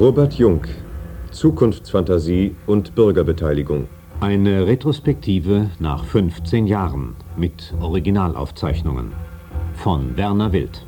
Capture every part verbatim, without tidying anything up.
Robert Jungk, Zukunftsfantasie und Bürgerbeteiligung. Eine Retrospektive nach fünfzehn Jahren mit Originalaufzeichnungen von Werner Wild.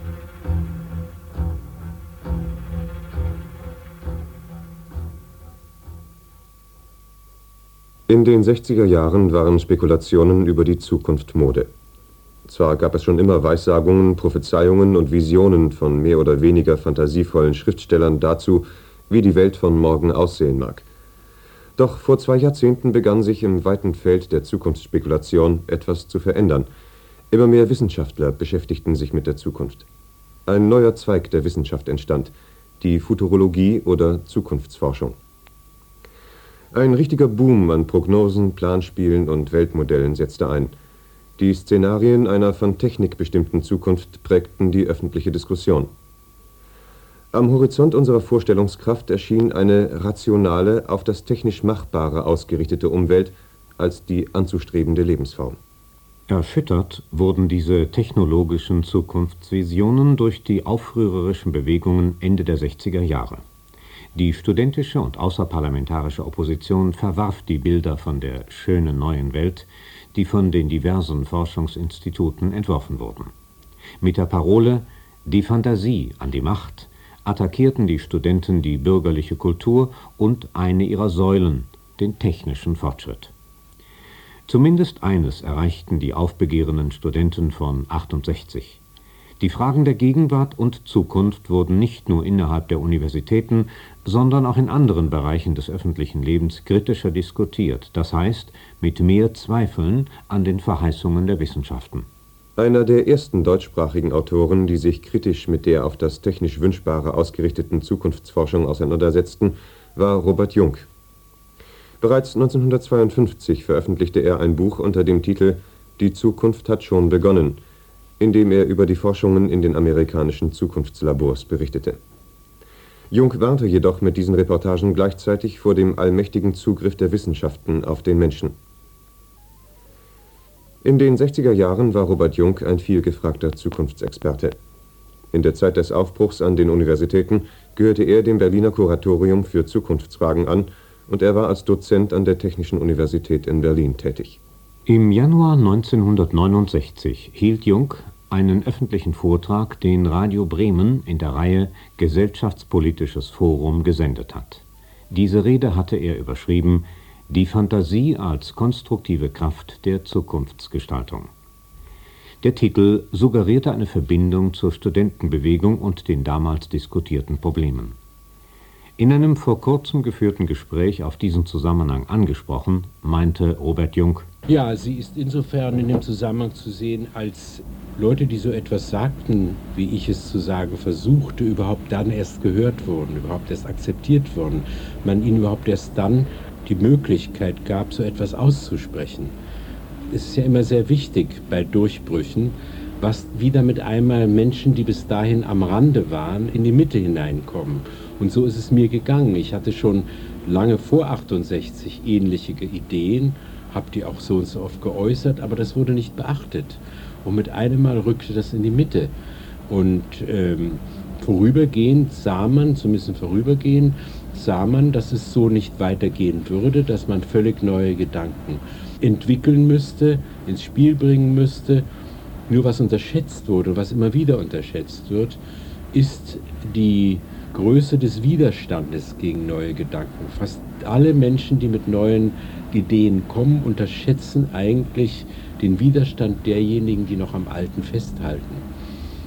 In den sechziger Jahren waren Spekulationen über die Zukunft Mode. Zwar gab es schon immer Weissagungen, Prophezeiungen und Visionen von mehr oder weniger fantasievollen Schriftstellern dazu, wie die Welt von morgen aussehen mag. Doch vor zwei Jahrzehnten begann sich im weiten Feld der Zukunftsspekulation etwas zu verändern. Immer mehr Wissenschaftler beschäftigten sich mit der Zukunft. Ein neuer Zweig der Wissenschaft entstand, die Futurologie oder Zukunftsforschung. Ein richtiger Boom an Prognosen, Planspielen und Weltmodellen setzte ein. Die Szenarien einer von Technik bestimmten Zukunft prägten die öffentliche Diskussion. Am Horizont unserer Vorstellungskraft erschien eine rationale, auf das technisch Machbare ausgerichtete Umwelt als die anzustrebende Lebensform. Erschüttert wurden diese technologischen Zukunftsvisionen durch die aufrührerischen Bewegungen Ende der sechziger Jahre. Die studentische und außerparlamentarische Opposition verwarf die Bilder von der schönen neuen Welt, die von den diversen Forschungsinstituten entworfen wurden. Mit der Parole »Die Fantasie an die Macht« attackierten die Studenten die bürgerliche Kultur und eine ihrer Säulen, den technischen Fortschritt. Zumindest eines erreichten die aufbegehrenden Studenten von achtundsechzig. Die Fragen der Gegenwart und Zukunft wurden nicht nur innerhalb der Universitäten, sondern auch in anderen Bereichen des öffentlichen Lebens kritischer diskutiert, das heißt mit mehr Zweifeln an den Verheißungen der Wissenschaften. Einer der ersten deutschsprachigen Autoren, die sich kritisch mit der auf das technisch Wünschbare ausgerichteten Zukunftsforschung auseinandersetzten, war Robert Jungk. Bereits neunzehnhundertzweiundfünfzig veröffentlichte er ein Buch unter dem Titel »Die Zukunft hat schon begonnen«, in dem er über die Forschungen in den amerikanischen Zukunftslabors berichtete. Jungk warnte jedoch mit diesen Reportagen gleichzeitig vor dem allmächtigen Zugriff der Wissenschaften auf den Menschen. In den sechziger Jahren war Robert Jungk ein vielgefragter Zukunftsexperte. In der Zeit des Aufbruchs an den Universitäten gehörte er dem Berliner Kuratorium für Zukunftsfragen an und er war als Dozent an der Technischen Universität in Berlin tätig. Im Januar neunzehnhundertneunundsechzig hielt Jungk einen öffentlichen Vortrag, den Radio Bremen in der Reihe Gesellschaftspolitisches Forum gesendet hat. Diese Rede hatte er überschrieben »Die Fantasie als konstruktive Kraft der Zukunftsgestaltung«. Der Titel suggerierte eine Verbindung zur Studentenbewegung und den damals diskutierten Problemen. In einem vor kurzem geführten Gespräch auf diesen Zusammenhang angesprochen, meinte Robert Jungk: Ja, sie ist insofern in dem Zusammenhang zu sehen, als Leute, die so etwas sagten, wie ich es zu sagen versuchte, überhaupt dann erst gehört wurden, überhaupt erst akzeptiert wurden, man ihnen überhaupt erst dann die Möglichkeit gab, so etwas auszusprechen. Es ist ja immer sehr wichtig bei Durchbrüchen, was wieder mit einmal Menschen, die bis dahin am Rande waren, in die Mitte hineinkommen. Und so ist es mir gegangen. Ich hatte schon lange vor achtundsechzig ähnliche Ideen, habe die auch so und so oft geäußert, aber das wurde nicht beachtet. Und mit einem Mal rückte das in die Mitte. Und ähm, vorübergehend sah man, zumindest vorübergehend, sah man, dass es so nicht weitergehen würde, dass man völlig neue Gedanken entwickeln müsste, ins Spiel bringen müsste. Nur was unterschätzt wurde, was immer wieder unterschätzt wird, ist die Größe des Widerstandes gegen neue Gedanken. Fast alle Menschen, die mit neuen Ideen kommen, unterschätzen eigentlich den Widerstand derjenigen, die noch am Alten festhalten.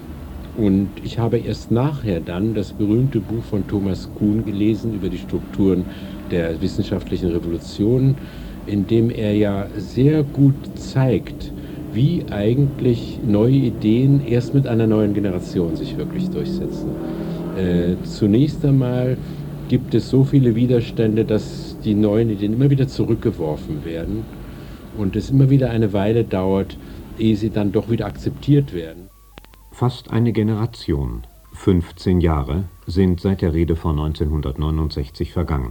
Und ich habe erst nachher dann das berühmte Buch von Thomas Kuhn gelesen über die Strukturen der wissenschaftlichen Revolution, in dem er ja sehr gut zeigt, wie eigentlich neue Ideen erst mit einer neuen Generation sich wirklich durchsetzen. Äh, zunächst einmal gibt es so viele Widerstände, dass die neuen Ideen immer wieder zurückgeworfen werden und es immer wieder eine Weile dauert, ehe sie dann doch wieder akzeptiert werden. Fast eine Generation, fünfzehn Jahre, sind seit der Rede von neunzehnhundertneunundsechzig vergangen.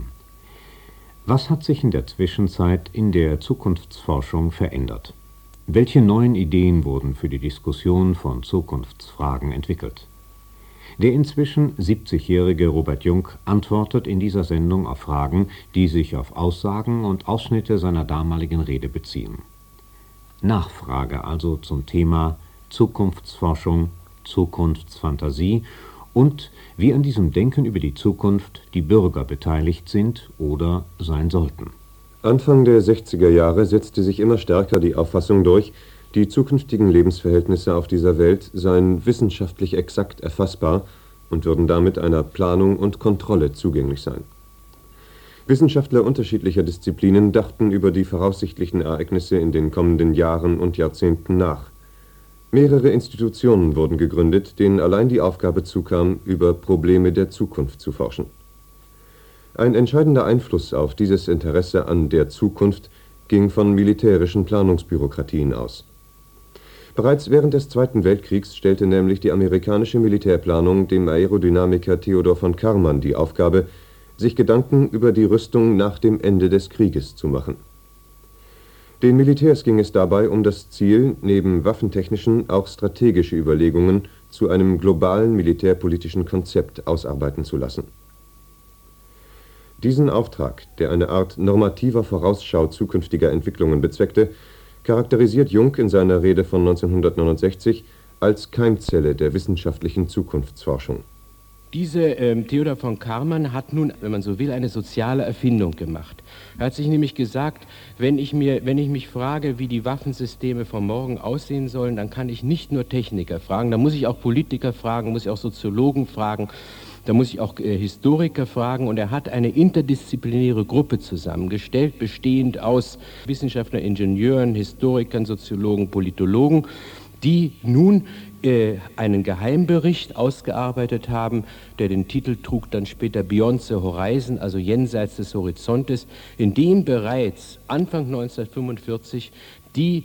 Was hat sich in der Zwischenzeit in der Zukunftsforschung verändert? Welche neuen Ideen wurden für die Diskussion von Zukunftsfragen entwickelt? Der inzwischen siebzigjährige Robert Jungk antwortet in dieser Sendung auf Fragen, die sich auf Aussagen und Ausschnitte seiner damaligen Rede beziehen. Nachfrage also zum Thema Zukunftsforschung, Zukunftsfantasie und wie an diesem Denken über die Zukunft die Bürger beteiligt sind oder sein sollten. Anfang der sechziger Jahre setzte sich immer stärker die Auffassung durch, die zukünftigen Lebensverhältnisse auf dieser Welt seien wissenschaftlich exakt erfassbar und würden damit einer Planung und Kontrolle zugänglich sein. Wissenschaftler unterschiedlicher Disziplinen dachten über die voraussichtlichen Ereignisse in den kommenden Jahren und Jahrzehnten nach. Mehrere Institutionen wurden gegründet, denen allein die Aufgabe zukam, über Probleme der Zukunft zu forschen. Ein entscheidender Einfluss auf dieses Interesse an der Zukunft ging von militärischen Planungsbürokratien aus. Bereits während des Zweiten Weltkriegs stellte nämlich die amerikanische Militärplanung dem Aerodynamiker Theodor von Karman die Aufgabe, sich Gedanken über die Rüstung nach dem Ende des Krieges zu machen. Den Militärs ging es dabei um das Ziel, neben waffentechnischen auch strategische Überlegungen zu einem globalen militärpolitischen Konzept ausarbeiten zu lassen. Diesen Auftrag, der eine Art normativer Vorausschau zukünftiger Entwicklungen bezweckte, charakterisiert Jungk in seiner Rede von neunzehnhundertneunundsechzig als Keimzelle der wissenschaftlichen Zukunftsforschung. Diese ähm, Theodor von Karman hat nun, wenn man so will, eine soziale Erfindung gemacht. Er hat sich nämlich gesagt, wenn ich, mir, wenn ich mich frage, wie die Waffensysteme von morgen aussehen sollen, dann kann ich nicht nur Techniker fragen, da muss ich auch Politiker fragen, muss ich auch Soziologen fragen, da muss ich auch äh, Historiker fragen, und er hat eine interdisziplinäre Gruppe zusammengestellt, bestehend aus Wissenschaftlern, Ingenieuren, Historikern, Soziologen, Politologen, die nun äh, einen Geheimbericht ausgearbeitet haben, der den Titel trug dann später Beyond the Horizon, also jenseits des Horizontes, in dem bereits Anfang neunzehnhundertfünfundvierzig die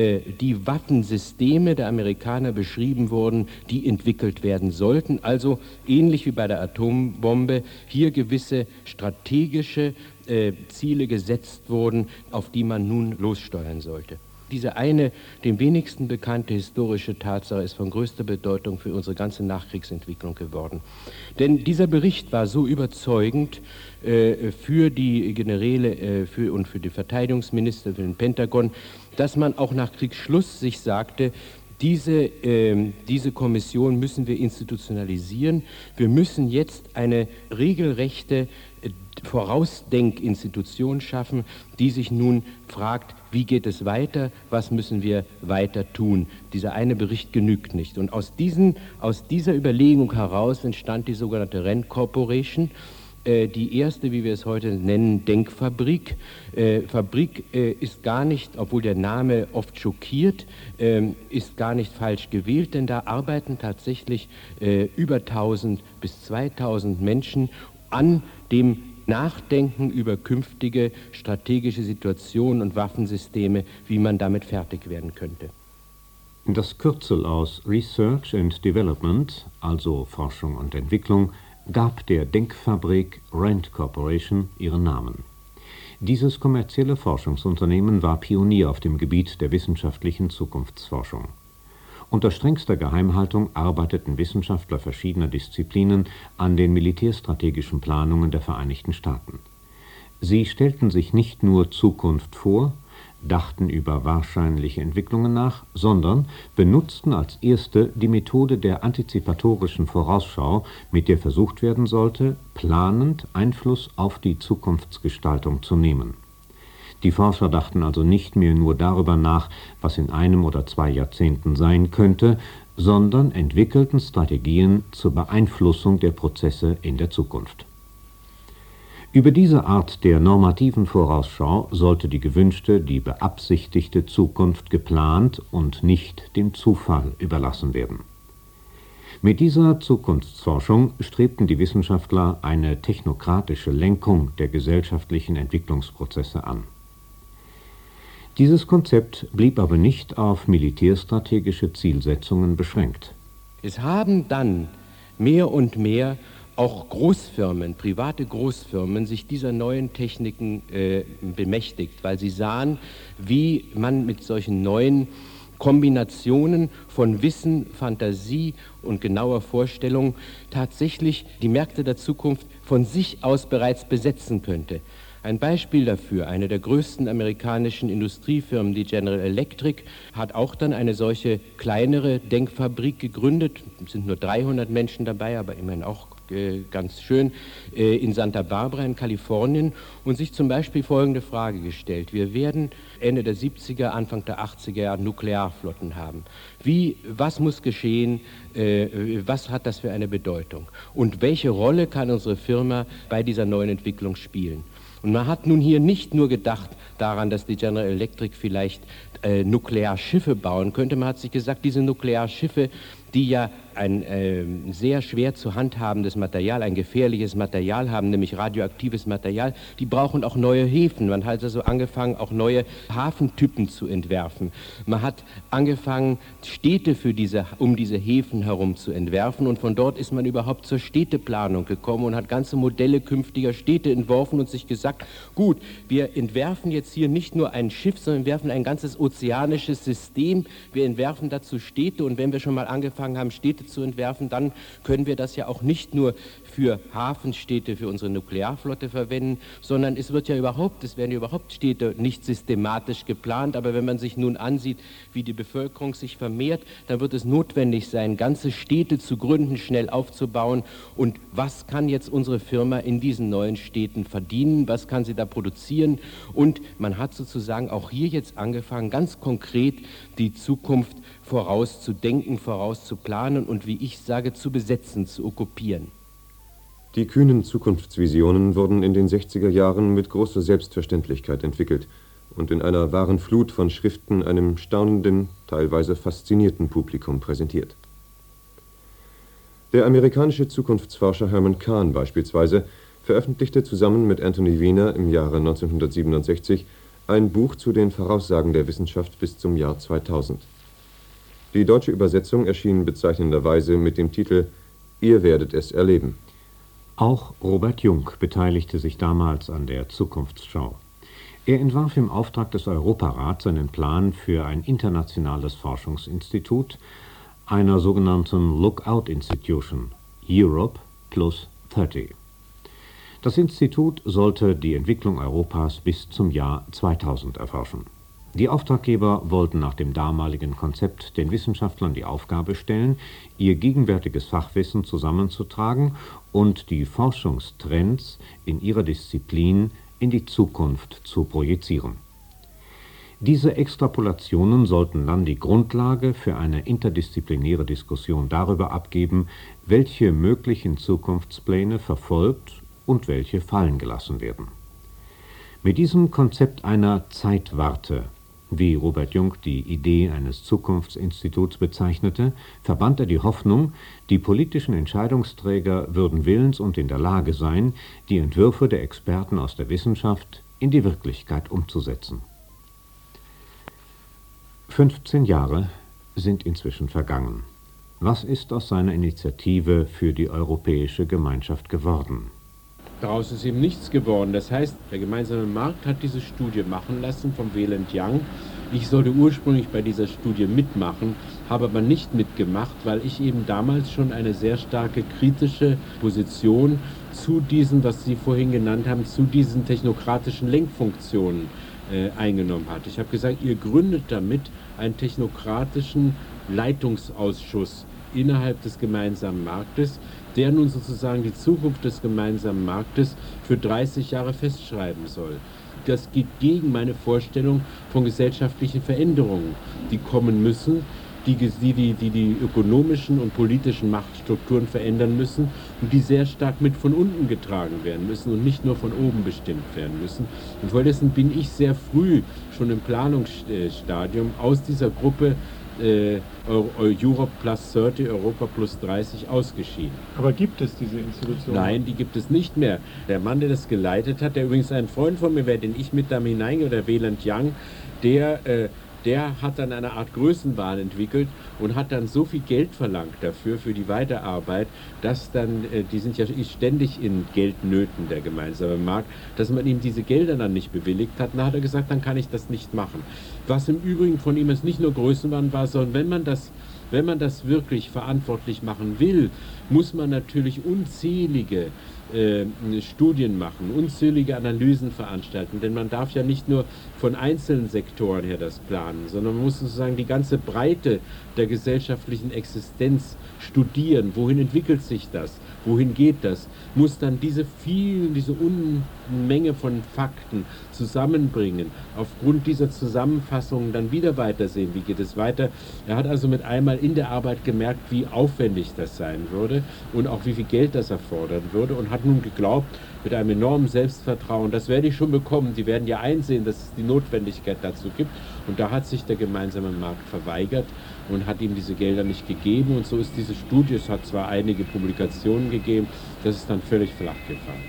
die Waffensysteme der Amerikaner beschrieben wurden, die entwickelt werden sollten. Also ähnlich wie bei der Atombombe hier gewisse strategische äh, Ziele gesetzt wurden, auf die man nun lossteuern sollte. Diese eine, dem wenigsten bekannte historische Tatsache ist von größter Bedeutung für unsere ganze Nachkriegsentwicklung geworden. Denn dieser Bericht war so überzeugend äh, für die Generäle äh, für, und für die Verteidigungsminister, für den Pentagon, dass man auch nach Kriegsschluss sich sagte, diese, äh, diese Kommission müssen wir institutionalisieren. Wir müssen jetzt eine regelrechte äh, Vorausdenkinstitution schaffen, die sich nun fragt, wie geht es weiter, was müssen wir weiter tun. Dieser eine Bericht genügt nicht. Und aus, diesen, aus dieser Überlegung heraus entstand die sogenannte Rand Corporation, äh, die erste, wie wir es heute nennen, Denkfabrik. Äh, Fabrik äh, ist gar nicht, obwohl der Name oft schockiert, äh, ist gar nicht falsch gewählt, denn da arbeiten tatsächlich äh, über tausend bis zweitausend Menschen an dem Nachdenken über künftige strategische Situationen und Waffensysteme, wie man damit fertig werden könnte. Das Kürzel aus Research and Development, also Forschung und Entwicklung, gab der Denkfabrik Rand Corporation ihren Namen. Dieses kommerzielle Forschungsunternehmen war Pionier auf dem Gebiet der wissenschaftlichen Zukunftsforschung. Unter strengster Geheimhaltung arbeiteten Wissenschaftler verschiedener Disziplinen an den militärstrategischen Planungen der Vereinigten Staaten. Sie stellten sich nicht nur Zukunft vor, dachten über wahrscheinliche Entwicklungen nach, sondern benutzten als erste die Methode der antizipatorischen Vorausschau, mit der versucht werden sollte, planend Einfluss auf die Zukunftsgestaltung zu nehmen. Die Forscher dachten also nicht mehr nur darüber nach, was in einem oder zwei Jahrzehnten sein könnte, sondern entwickelten Strategien zur Beeinflussung der Prozesse in der Zukunft. Über diese Art der normativen Vorausschau sollte die gewünschte, die beabsichtigte Zukunft geplant und nicht dem Zufall überlassen werden. Mit dieser Zukunftsforschung strebten die Wissenschaftler eine technokratische Lenkung der gesellschaftlichen Entwicklungsprozesse an. Dieses Konzept blieb aber nicht auf militärstrategische Zielsetzungen beschränkt. Es haben dann mehr und mehr auch Großfirmen, private Großfirmen, sich dieser neuen Techniken äh, bemächtigt, weil sie sahen, wie man mit solchen neuen Kombinationen von Wissen, Fantasie und genauer Vorstellung tatsächlich die Märkte der Zukunft von sich aus bereits besetzen könnte. Ein Beispiel dafür, eine der größten amerikanischen Industriefirmen, die General Electric, hat auch dann eine solche kleinere Denkfabrik gegründet. Es sind nur dreihundert Menschen dabei, aber immerhin auch äh, ganz schön, äh, in Santa Barbara in Kalifornien und sich zum Beispiel folgende Frage gestellt. Wir werden Ende der siebziger, Anfang der achtziger Jahre Nuklearflotten haben. Wie, was muss geschehen? Äh, was hat das für eine Bedeutung? Und welche Rolle kann unsere Firma bei dieser neuen Entwicklung spielen? Und man hat nun hier nicht nur gedacht daran, dass die General Electric vielleicht äh, Nuklearschiffe bauen könnte, man hat sich gesagt, diese Nuklearschiffe, die ja ein äh, sehr schwer zu handhabendes Material, ein gefährliches Material haben, nämlich radioaktives Material, die brauchen auch neue Häfen. Man hat also angefangen, auch neue Hafentypen zu entwerfen. Man hat angefangen, Städte für diese, um diese Häfen herum zu entwerfen und von dort ist man überhaupt zur Städteplanung gekommen und hat ganze Modelle künftiger Städte entworfen und sich gesagt, gut, wir entwerfen jetzt hier nicht nur ein Schiff, sondern entwerfen ein ganzes ozeanisches System, wir entwerfen dazu Städte und wenn wir schon mal angefangen haben, Städte zu entwerfen, dann können wir das ja auch nicht nur für Hafenstädte, für unsere Nuklearflotte verwenden, sondern es wird ja überhaupt, es werden ja überhaupt Städte nicht systematisch geplant, aber wenn man sich nun ansieht, wie die Bevölkerung sich vermehrt, dann wird es notwendig sein, ganze Städte zu gründen, schnell aufzubauen und was kann jetzt unsere Firma in diesen neuen Städten verdienen, was kann sie da produzieren und man hat sozusagen auch hier jetzt angefangen, ganz konkret die Zukunft vorauszudenken, vorauszuplanen und wie ich sage, zu besetzen, zu okkupieren. Die kühnen Zukunftsvisionen wurden in den sechziger Jahren mit großer Selbstverständlichkeit entwickelt und in einer wahren Flut von Schriften einem staunenden, teilweise faszinierten Publikum präsentiert. Der amerikanische Zukunftsforscher Herman Kahn beispielsweise veröffentlichte zusammen mit Anthony Weiner im Jahre neunzehnhundertsiebenundsechzig ein Buch zu den Voraussagen der Wissenschaft bis zum Jahr zweitausend. Die deutsche Übersetzung erschien bezeichnenderweise mit dem Titel »Ihr werdet es erleben«. Auch Robert Jung beteiligte sich damals an der Zukunftsschau. Er entwarf im Auftrag des Europarats einen Plan für ein internationales Forschungsinstitut, einer sogenannten Lookout Institution, Europe plus dreißig. Das Institut sollte die Entwicklung Europas bis zum Jahr zweitausend erforschen. Die Auftraggeber wollten nach dem damaligen Konzept den Wissenschaftlern die Aufgabe stellen, ihr gegenwärtiges Fachwissen zusammenzutragen und die Forschungstrends in ihrer Disziplin in die Zukunft zu projizieren. Diese Extrapolationen sollten dann die Grundlage für eine interdisziplinäre Diskussion darüber abgeben, welche möglichen Zukunftspläne verfolgt und welche fallen gelassen werden. Mit diesem Konzept einer Zeitwarte, wie Robert Jung die Idee eines Zukunftsinstituts bezeichnete, verband er die Hoffnung, die politischen Entscheidungsträger würden willens und in der Lage sein, die Entwürfe der Experten aus der Wissenschaft in die Wirklichkeit umzusetzen. fünfzehn Jahre sind inzwischen vergangen. Was ist aus seiner Initiative für die Europäische Gemeinschaft geworden? Daraus ist eben nichts geworden. Das heißt, der gemeinsame Markt hat diese Studie machen lassen vom Wayland Young. Ich sollte ursprünglich bei dieser Studie mitmachen, habe aber nicht mitgemacht, weil ich eben damals schon eine sehr starke kritische Position zu diesen, was Sie vorhin genannt haben, zu diesen technokratischen Lenkfunktionen äh, eingenommen hatte. Ich habe gesagt, ihr gründet damit einen technokratischen Leitungsausschuss innerhalb des gemeinsamen Marktes, der nun sozusagen die Zukunft des gemeinsamen Marktes für dreißig Jahre festschreiben soll. Das geht gegen meine Vorstellung von gesellschaftlichen Veränderungen, die kommen müssen, die die, die, die die ökonomischen und politischen Machtstrukturen verändern müssen und die sehr stark mit von unten getragen werden müssen und nicht nur von oben bestimmt werden müssen. Und vor dessen bin ich sehr früh, schon im Planungsstadium, aus dieser Gruppe Äh, Europe plus dreißig, Europa plus dreißig ausgeschieden. Aber gibt es diese Institution? Nein, die gibt es nicht mehr. Der Mann, der das geleitet hat, der übrigens ein Freund von mir wäre, den ich mit da hineingehe, der Wayland Young, der, äh, der hat dann eine Art Größenwahn entwickelt und hat dann so viel Geld verlangt dafür, für die Weiterarbeit, dass dann, äh, die sind ja ständig in Geldnöten, der gemeinsame Markt, dass man ihm diese Gelder dann nicht bewilligt hat. Dann hat er gesagt, dann kann ich das nicht machen. Was im Übrigen von ihm jetzt nicht nur Größenwahn war, sondern wenn man das Wenn man das wirklich verantwortlich machen will, muss man natürlich unzählige äh, Studien machen, unzählige Analysen veranstalten, denn man darf ja nicht nur von einzelnen Sektoren her das planen, sondern man muss sozusagen die ganze Breite der gesellschaftlichen Existenz studieren. Wohin entwickelt sich das? Wohin geht das? Muss dann diese vielen, diese Unmenge von Fakten zusammenbringen, aufgrund dieser Zusammenfassungen dann wieder weitersehen, wie geht es weiter. Er hat also mit einmal in der Arbeit gemerkt, wie aufwendig das sein würde und auch wie viel Geld das erfordern würde und hat nun geglaubt, mit einem enormen Selbstvertrauen, das werde ich schon bekommen, die werden ja einsehen, dass es die Notwendigkeit dazu gibt. Und da hat sich der gemeinsame Markt verweigert und hat ihm diese Gelder nicht gegeben. Und so ist diese Studie, es hat zwar einige Publikationen gegeben, das ist dann völlig flach gefallen.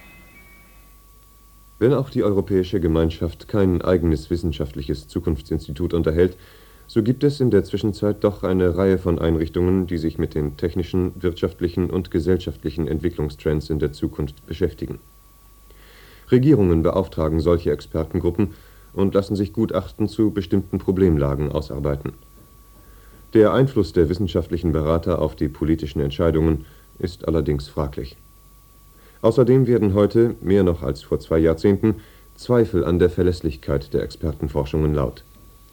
Wenn auch die Europäische Gemeinschaft kein eigenes wissenschaftliches Zukunftsinstitut unterhält, so gibt es in der Zwischenzeit doch eine Reihe von Einrichtungen, die sich mit den technischen, wirtschaftlichen und gesellschaftlichen Entwicklungstrends in der Zukunft beschäftigen. Regierungen beauftragen solche Expertengruppen und lassen sich Gutachten zu bestimmten Problemlagen ausarbeiten. Der Einfluss der wissenschaftlichen Berater auf die politischen Entscheidungen ist allerdings fraglich. Außerdem werden heute, mehr noch als vor zwei Jahrzehnten, Zweifel an der Verlässlichkeit der Expertenforschungen laut.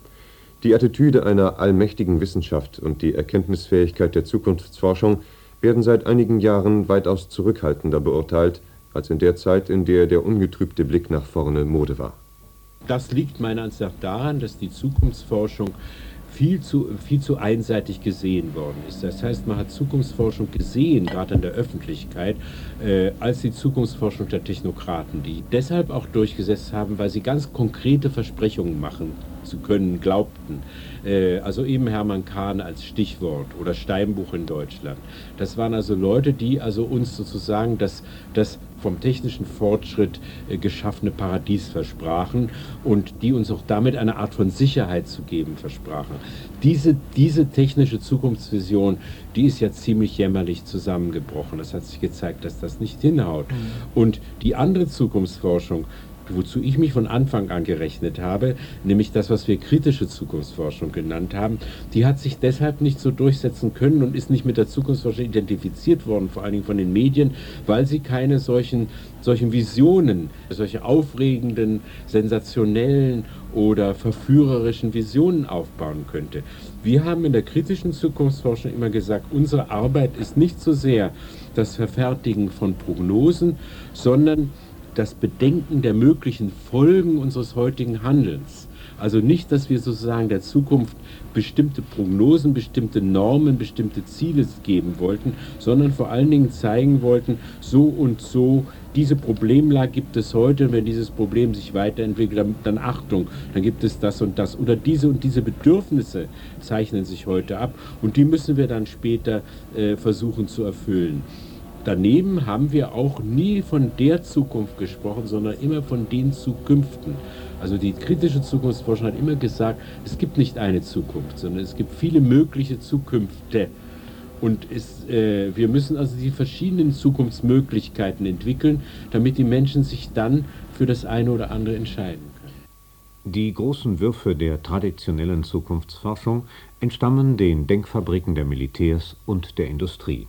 Die Attitüde einer allmächtigen Wissenschaft und die Erkenntnisfähigkeit der Zukunftsforschung werden seit einigen Jahren weitaus zurückhaltender beurteilt, als in der Zeit, in der der ungetrübte Blick nach vorne Mode war. Das liegt meiner Ansicht nach daran, dass die Zukunftsforschung viel zu, viel zu einseitig gesehen worden ist. Das heißt, man hat Zukunftsforschung gesehen, gerade in der Öffentlichkeit, äh, als die Zukunftsforschung der Technokraten, die deshalb auch durchgesetzt haben, weil sie ganz konkrete Versprechungen machen zu können, glaubten. Äh, also eben Hermann Kahn als Stichwort oder Steinbuch in Deutschland. Das waren also Leute, die also uns sozusagen das, das vom technischen Fortschritt äh, geschaffene Paradies versprachen und die uns auch damit eine Art von Sicherheit zu geben versprachen. Diese, diese technische Zukunftsvision, die ist ja ziemlich jämmerlich zusammengebrochen. Es hat sich gezeigt, dass das nicht hinhaut. Mhm. Und die andere Zukunftsforschung, wozu ich mich von Anfang an gerechnet habe, nämlich das, was wir kritische Zukunftsforschung genannt haben, die hat sich deshalb nicht so durchsetzen können und ist nicht mit der Zukunftsforschung identifiziert worden, vor allen Dingen von den Medien, weil sie keine solchen, solchen Visionen, solche aufregenden, sensationellen oder verführerischen Visionen aufbauen könnte. Wir haben in der kritischen Zukunftsforschung immer gesagt, unsere Arbeit ist nicht so sehr das Verfertigen von Prognosen, sondern das Bedenken der möglichen Folgen unseres heutigen Handelns. Also nicht, dass wir sozusagen der Zukunft bestimmte Prognosen, bestimmte Normen, bestimmte Ziele geben wollten, sondern vor allen Dingen zeigen wollten, so und so, diese Problemlage gibt es heute, und wenn dieses Problem sich weiterentwickelt, dann, dann Achtung, dann gibt es das und das. Oder diese und diese Bedürfnisse zeichnen sich heute ab und die müssen wir dann später äh, versuchen zu erfüllen. Daneben haben wir auch nie von der Zukunft gesprochen, sondern immer von den Zukünften. Also die kritische Zukunftsforschung hat immer gesagt, es gibt nicht eine Zukunft, sondern es gibt viele mögliche Zukünfte. Und es, äh, wir müssen also die verschiedenen Zukunftsmöglichkeiten entwickeln, damit die Menschen sich dann für das eine oder andere entscheiden können. Die großen Würfe der traditionellen Zukunftsforschung entstammen den Denkfabriken der Militärs und der Industrie.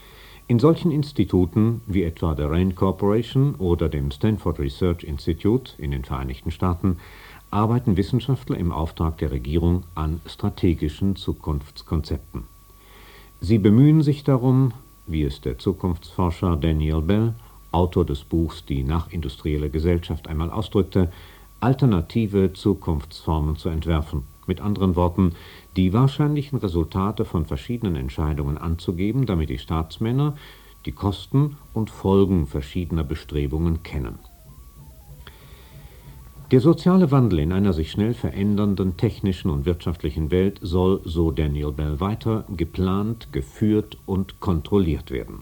In solchen Instituten wie etwa der Rand Corporation oder dem Stanford Research Institute in den Vereinigten Staaten arbeiten Wissenschaftler im Auftrag der Regierung an strategischen Zukunftskonzepten. Sie bemühen sich darum, wie es der Zukunftsforscher Daniel Bell, Autor des Buchs Die nachindustrielle Gesellschaft, einmal ausdrückte, alternative Zukunftsformen zu entwerfen. Mit anderen Worten, die wahrscheinlichen Resultate von verschiedenen Entscheidungen anzugeben, damit die Staatsmänner die Kosten und Folgen verschiedener Bestrebungen kennen. Der soziale Wandel in einer sich schnell verändernden technischen und wirtschaftlichen Welt soll, so Daniel Bell weiter, geplant, geführt und kontrolliert werden.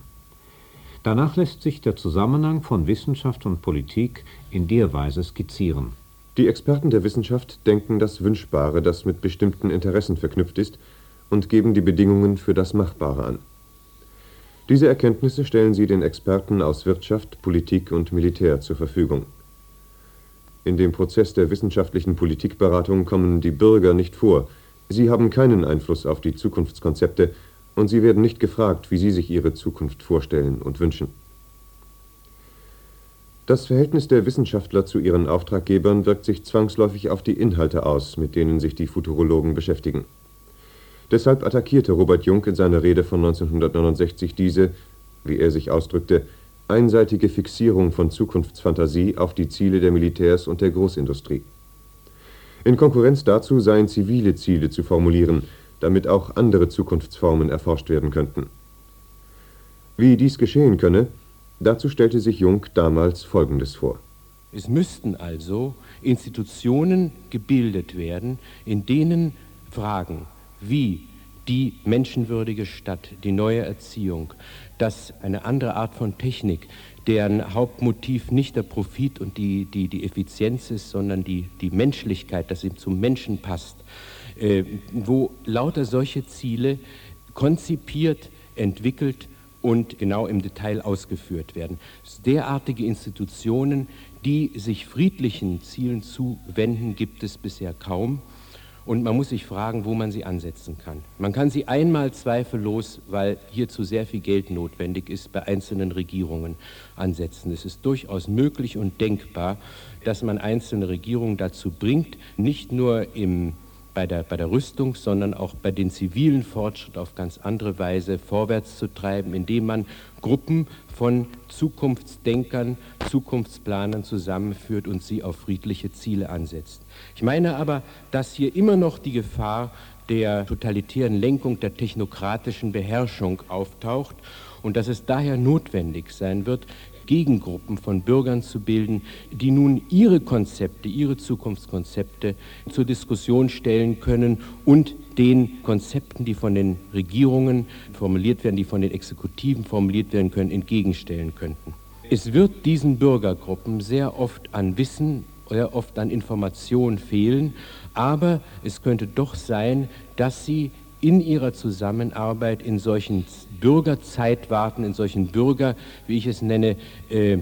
Danach lässt sich der Zusammenhang von Wissenschaft und Politik in der Weise skizzieren. Die Experten der Wissenschaft denken das Wünschbare, das mit bestimmten Interessen verknüpft ist, und geben die Bedingungen für das Machbare an. Diese Erkenntnisse stellen sie den Experten aus Wirtschaft, Politik und Militär zur Verfügung. In dem Prozess der wissenschaftlichen Politikberatung kommen die Bürger nicht vor. Sie haben keinen Einfluss auf die Zukunftskonzepte und sie werden nicht gefragt, wie sie sich ihre Zukunft vorstellen und wünschen. Das Verhältnis der Wissenschaftler zu ihren Auftraggebern wirkt sich zwangsläufig auf die Inhalte aus, mit denen sich die Futurologen beschäftigen. Deshalb attackierte Robert Jung in seiner Rede von neunzehnhundertneunundsechzig diese, wie er sich ausdrückte, einseitige Fixierung von Zukunftsfantasie auf die Ziele der Militärs und der Großindustrie. In Konkurrenz dazu seien zivile Ziele zu formulieren, damit auch andere Zukunftsformen erforscht werden könnten. Wie dies geschehen könne, dazu stellte sich Jung damals Folgendes vor. Es müssten also Institutionen gebildet werden, in denen Fragen wie die menschenwürdige Stadt, die neue Erziehung, dass eine andere Art von Technik, deren Hauptmotiv nicht der Profit und die, die, die Effizienz ist, sondern die, die Menschlichkeit, dass sie zum Menschen passt, äh, wo lauter solche Ziele konzipiert, entwickelt und genau im Detail ausgeführt werden. Derartige Institutionen, die sich friedlichen Zielen zuwenden, gibt es bisher kaum. Und man muss sich fragen, wo man sie ansetzen kann. Man kann sie einmal zweifellos, weil hierzu sehr viel Geld notwendig ist, bei einzelnen Regierungen ansetzen. Es ist durchaus möglich und denkbar, dass man einzelne Regierungen dazu bringt, nicht nur im, bei, der, bei der Rüstung, sondern auch bei den zivilen Fortschritt auf ganz andere Weise vorwärts zu treiben, indem man Gruppen von Zukunftsdenkern, Zukunftsplanern zusammenführt und sie auf friedliche Ziele ansetzt. Ich meine aber, dass hier immer noch die Gefahr der totalitären Lenkung, der technokratischen Beherrschung auftaucht und dass es daher notwendig sein wird, Gegengruppen von Bürgern zu bilden, die nun ihre Konzepte, ihre Zukunftskonzepte zur Diskussion stellen können und den Konzepten, die von den Regierungen formuliert werden, die von den Exekutiven formuliert werden können, entgegenstellen könnten. Es wird diesen Bürgergruppen sehr oft an Wissen, sehr oft an Information fehlen, aber es könnte doch sein, dass sie in ihrer Zusammenarbeit in solchen Bürgerzeitwarten, in solchen Bürger, wie ich es nenne, äh,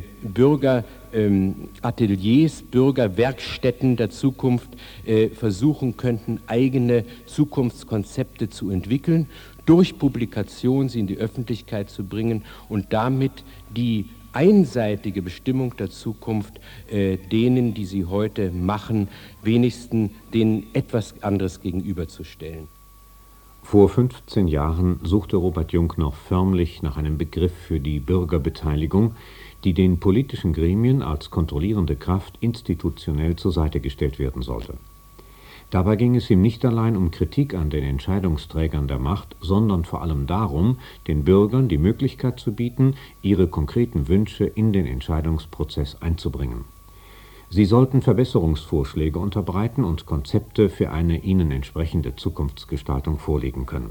Bürgerateliers, ähm, Bürgerwerkstätten der Zukunft äh, versuchen könnten, eigene Zukunftskonzepte zu entwickeln, durch Publikation sie in die Öffentlichkeit zu bringen und damit die einseitige Bestimmung der Zukunft äh, denen, die sie heute machen, wenigstens denen etwas anderes gegenüberzustellen. Vor fünfzehn Jahren suchte Robert Jung noch förmlich nach einem Begriff für die Bürgerbeteiligung, die den politischen Gremien als kontrollierende Kraft institutionell zur Seite gestellt werden sollte. Dabei ging es ihm nicht allein um Kritik an den Entscheidungsträgern der Macht, sondern vor allem darum, den Bürgern die Möglichkeit zu bieten, ihre konkreten Wünsche in den Entscheidungsprozess einzubringen. Sie sollten Verbesserungsvorschläge unterbreiten und Konzepte für eine ihnen entsprechende Zukunftsgestaltung vorlegen können.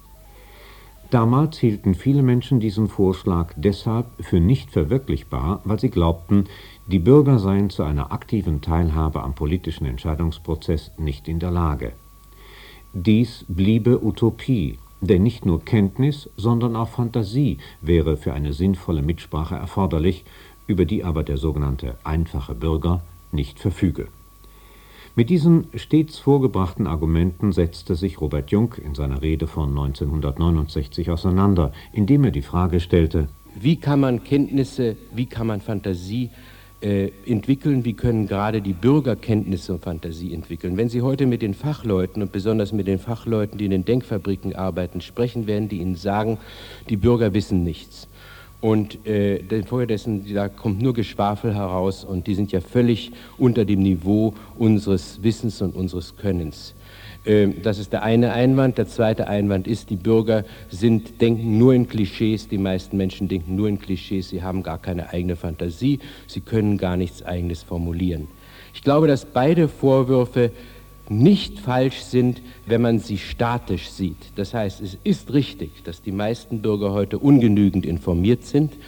Damals hielten viele Menschen diesen Vorschlag deshalb für nicht verwirklichbar, weil sie glaubten, die Bürger seien zu einer aktiven Teilhabe am politischen Entscheidungsprozess nicht in der Lage. Dies bliebe Utopie, denn nicht nur Kenntnis, sondern auch Fantasie wäre für eine sinnvolle Mitsprache erforderlich, über die aber der sogenannte einfache Bürger nicht verfüge. Mit diesen stets vorgebrachten Argumenten setzte sich Robert Jung in seiner Rede von neunzehnhundertneunundsechzig auseinander, indem er die Frage stellte: Wie kann man Kenntnisse, wie kann man Fantasie äh, entwickeln, wie können gerade die Bürger Kenntnisse und Fantasie entwickeln? Wenn Sie heute mit den Fachleuten und besonders mit den Fachleuten, die in den Denkfabriken arbeiten, sprechen, werden die Ihnen sagen, die Bürger wissen nichts. Und äh, vordessen, da kommt nur Geschwafel heraus und die sind ja völlig unter dem Niveau unseres Wissens und unseres Könnens. Äh, das ist der eine Einwand. Der zweite Einwand ist, die Bürger sind, denken nur in Klischees, die meisten Menschen denken nur in Klischees, sie haben gar keine eigene Fantasie, sie können gar nichts Eigenes formulieren. Ich glaube, dass beide Vorwürfe nicht falsch sind, wenn man sie statisch sieht. Das heißt, es ist richtig, dass die meisten Bürger heute ungenügend informiert sind.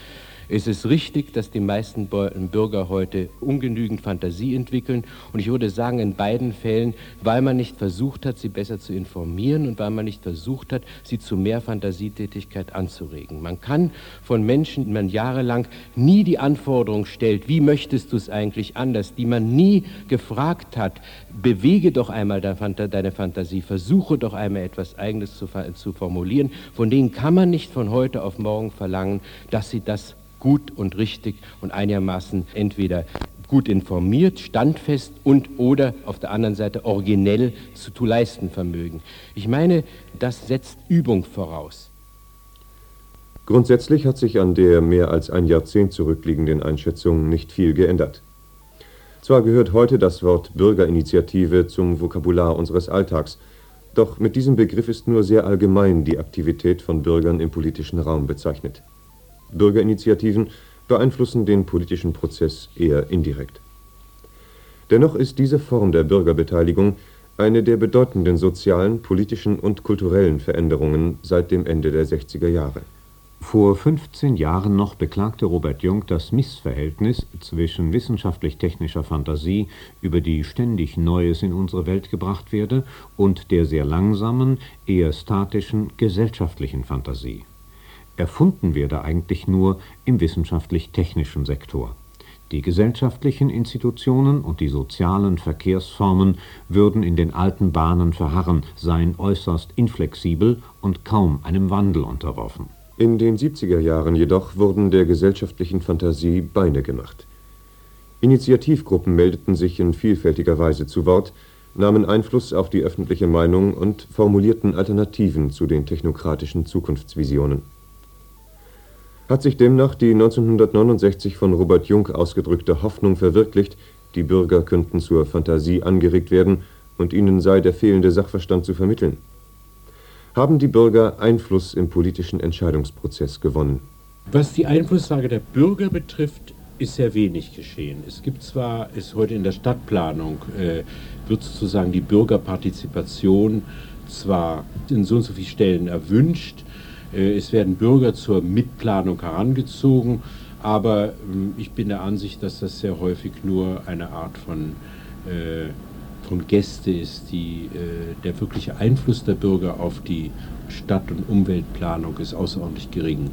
Es ist richtig, dass die meisten Bürger heute ungenügend Fantasie entwickeln. Und ich würde sagen, in beiden Fällen, weil man nicht versucht hat, sie besser zu informieren und weil man nicht versucht hat, sie zu mehr Fantasietätigkeit anzuregen. Man kann von Menschen, die man jahrelang nie die Anforderung stellt, wie möchtest du es eigentlich anders, die man nie gefragt hat, bewege doch einmal deine Fantasie, versuche doch einmal etwas Eigenes zu, zu formulieren, von denen kann man nicht von heute auf morgen verlangen, dass sie das gut und richtig und einigermaßen entweder gut informiert, standfest und oder auf der anderen Seite originell zu, zu leisten vermögen. Ich meine, das setzt Übung voraus. Grundsätzlich hat sich an der mehr als ein Jahrzehnt zurückliegenden Einschätzung nicht viel geändert. Zwar gehört heute das Wort Bürgerinitiative zum Vokabular unseres Alltags, doch mit diesem Begriff ist nur sehr allgemein die Aktivität von Bürgern im politischen Raum bezeichnet. Bürgerinitiativen beeinflussen den politischen Prozess eher indirekt. Dennoch ist diese Form der Bürgerbeteiligung eine der bedeutenden sozialen, politischen und kulturellen Veränderungen seit dem Ende der sechziger Jahre. Vor fünfzehn Jahren noch beklagte Robert Jung das Missverhältnis zwischen wissenschaftlich-technischer Fantasie, über die ständig Neues in unsere Welt gebracht werde, und der sehr langsamen, eher statischen gesellschaftlichen Fantasie. Erfunden werde eigentlich nur im wissenschaftlich-technischen Sektor. Die gesellschaftlichen Institutionen und die sozialen Verkehrsformen würden in den alten Bahnen verharren, seien äußerst inflexibel und kaum einem Wandel unterworfen. In den siebziger Jahren jedoch wurden der gesellschaftlichen Fantasie Beine gemacht. Initiativgruppen meldeten sich in vielfältiger Weise zu Wort, nahmen Einfluss auf die öffentliche Meinung und formulierten Alternativen zu den technokratischen Zukunftsvisionen. Hat sich demnach die neunzehnhundertneunundsechzig von Robert Jung ausgedrückte Hoffnung verwirklicht, die Bürger könnten zur Fantasie angeregt werden und ihnen sei der fehlende Sachverstand zu vermitteln? Haben die Bürger Einfluss im politischen Entscheidungsprozess gewonnen? Was die Einflussfrage der Bürger betrifft, ist sehr wenig geschehen. Es gibt zwar, ist heute in der Stadtplanung, äh, wird sozusagen die Bürgerpartizipation zwar in so und so vielen Stellen erwünscht, äh, es werden Bürger zur Mitplanung herangezogen, aber äh, ich bin der Ansicht, dass das sehr häufig nur eine Art von äh, von Gäste ist, die, äh, der wirkliche Einfluss der Bürger auf die Stadt- und Umweltplanung ist außerordentlich gering.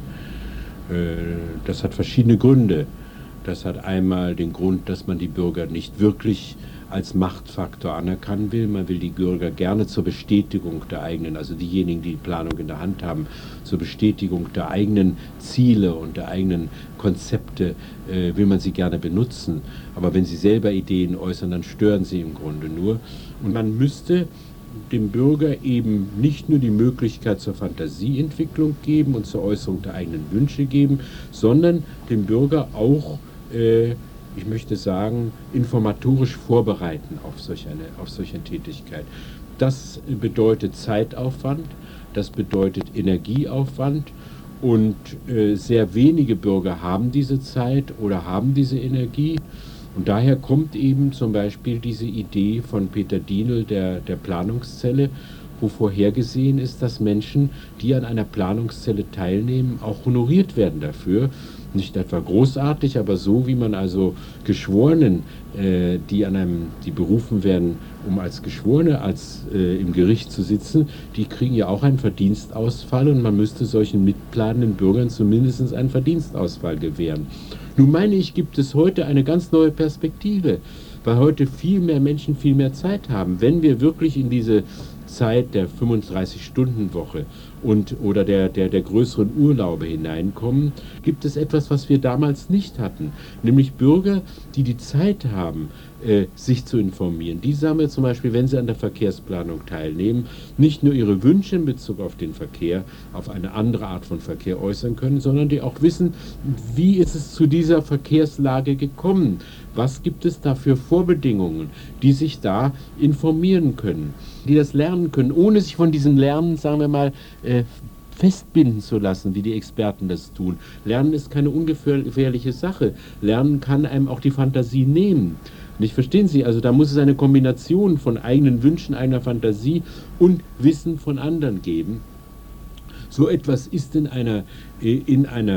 Äh, das hat verschiedene Gründe. Das hat einmal den Grund, dass man die Bürger nicht wirklich als Machtfaktor anerkennen will. Man will die Bürger gerne zur Bestätigung der eigenen, also diejenigen, die die Planung in der Hand haben, zur Bestätigung der eigenen Ziele und der eigenen Konzepte äh, will man sie gerne benutzen. Aber wenn sie selber Ideen äußern, dann stören sie im Grunde nur. Und man müsste dem Bürger eben nicht nur die Möglichkeit zur Fantasieentwicklung geben und zur Äußerung der eigenen Wünsche geben, sondern dem Bürger auch äh, ich möchte sagen, informatorisch vorbereiten auf solch eine, auf solch eine Tätigkeit. Das bedeutet Zeitaufwand, das bedeutet Energieaufwand und äh, sehr wenige Bürger haben diese Zeit oder haben diese Energie. Und daher kommt eben zum Beispiel diese Idee von Peter Dienel der, der Planungszelle, wo vorhergesehen ist, dass Menschen, die an einer Planungszelle teilnehmen, auch honoriert werden dafür. Nicht etwa großartig, aber so, wie man also Geschworenen, äh, die an einem, die berufen werden, um als Geschworene als äh, im Gericht zu sitzen, die kriegen ja auch einen Verdienstausfall und man müsste solchen mitplanenden Bürgern zumindest einen Verdienstausfall gewähren. Nun meine ich, gibt es heute eine ganz neue Perspektive, weil heute viel mehr Menschen viel mehr Zeit haben. Wenn wir wirklich in diese Zeit der fünfunddreißig-Stunden-Woche und oder der, der, der größeren Urlaube hineinkommen, gibt es etwas, was wir damals nicht hatten, nämlich Bürger, die die Zeit haben, äh, sich zu informieren. Die sagen wir zum Beispiel, wenn sie an der Verkehrsplanung teilnehmen, nicht nur ihre Wünsche in Bezug auf den Verkehr, auf eine andere Art von Verkehr äußern können, sondern die auch wissen, wie ist es zu dieser Verkehrslage gekommen, was gibt es da für Vorbedingungen, die sich da informieren können, die das lernen können, ohne sich von diesem Lernen, sagen wir mal, äh, festbinden zu lassen, wie die Experten das tun. Lernen ist keine ungefährliche Sache. Lernen kann einem auch die Fantasie nehmen. Nicht, verstehen Sie? Also da muss es eine Kombination von eigenen Wünschen, einer Fantasie und Wissen von anderen geben. So etwas ist in einer, in einer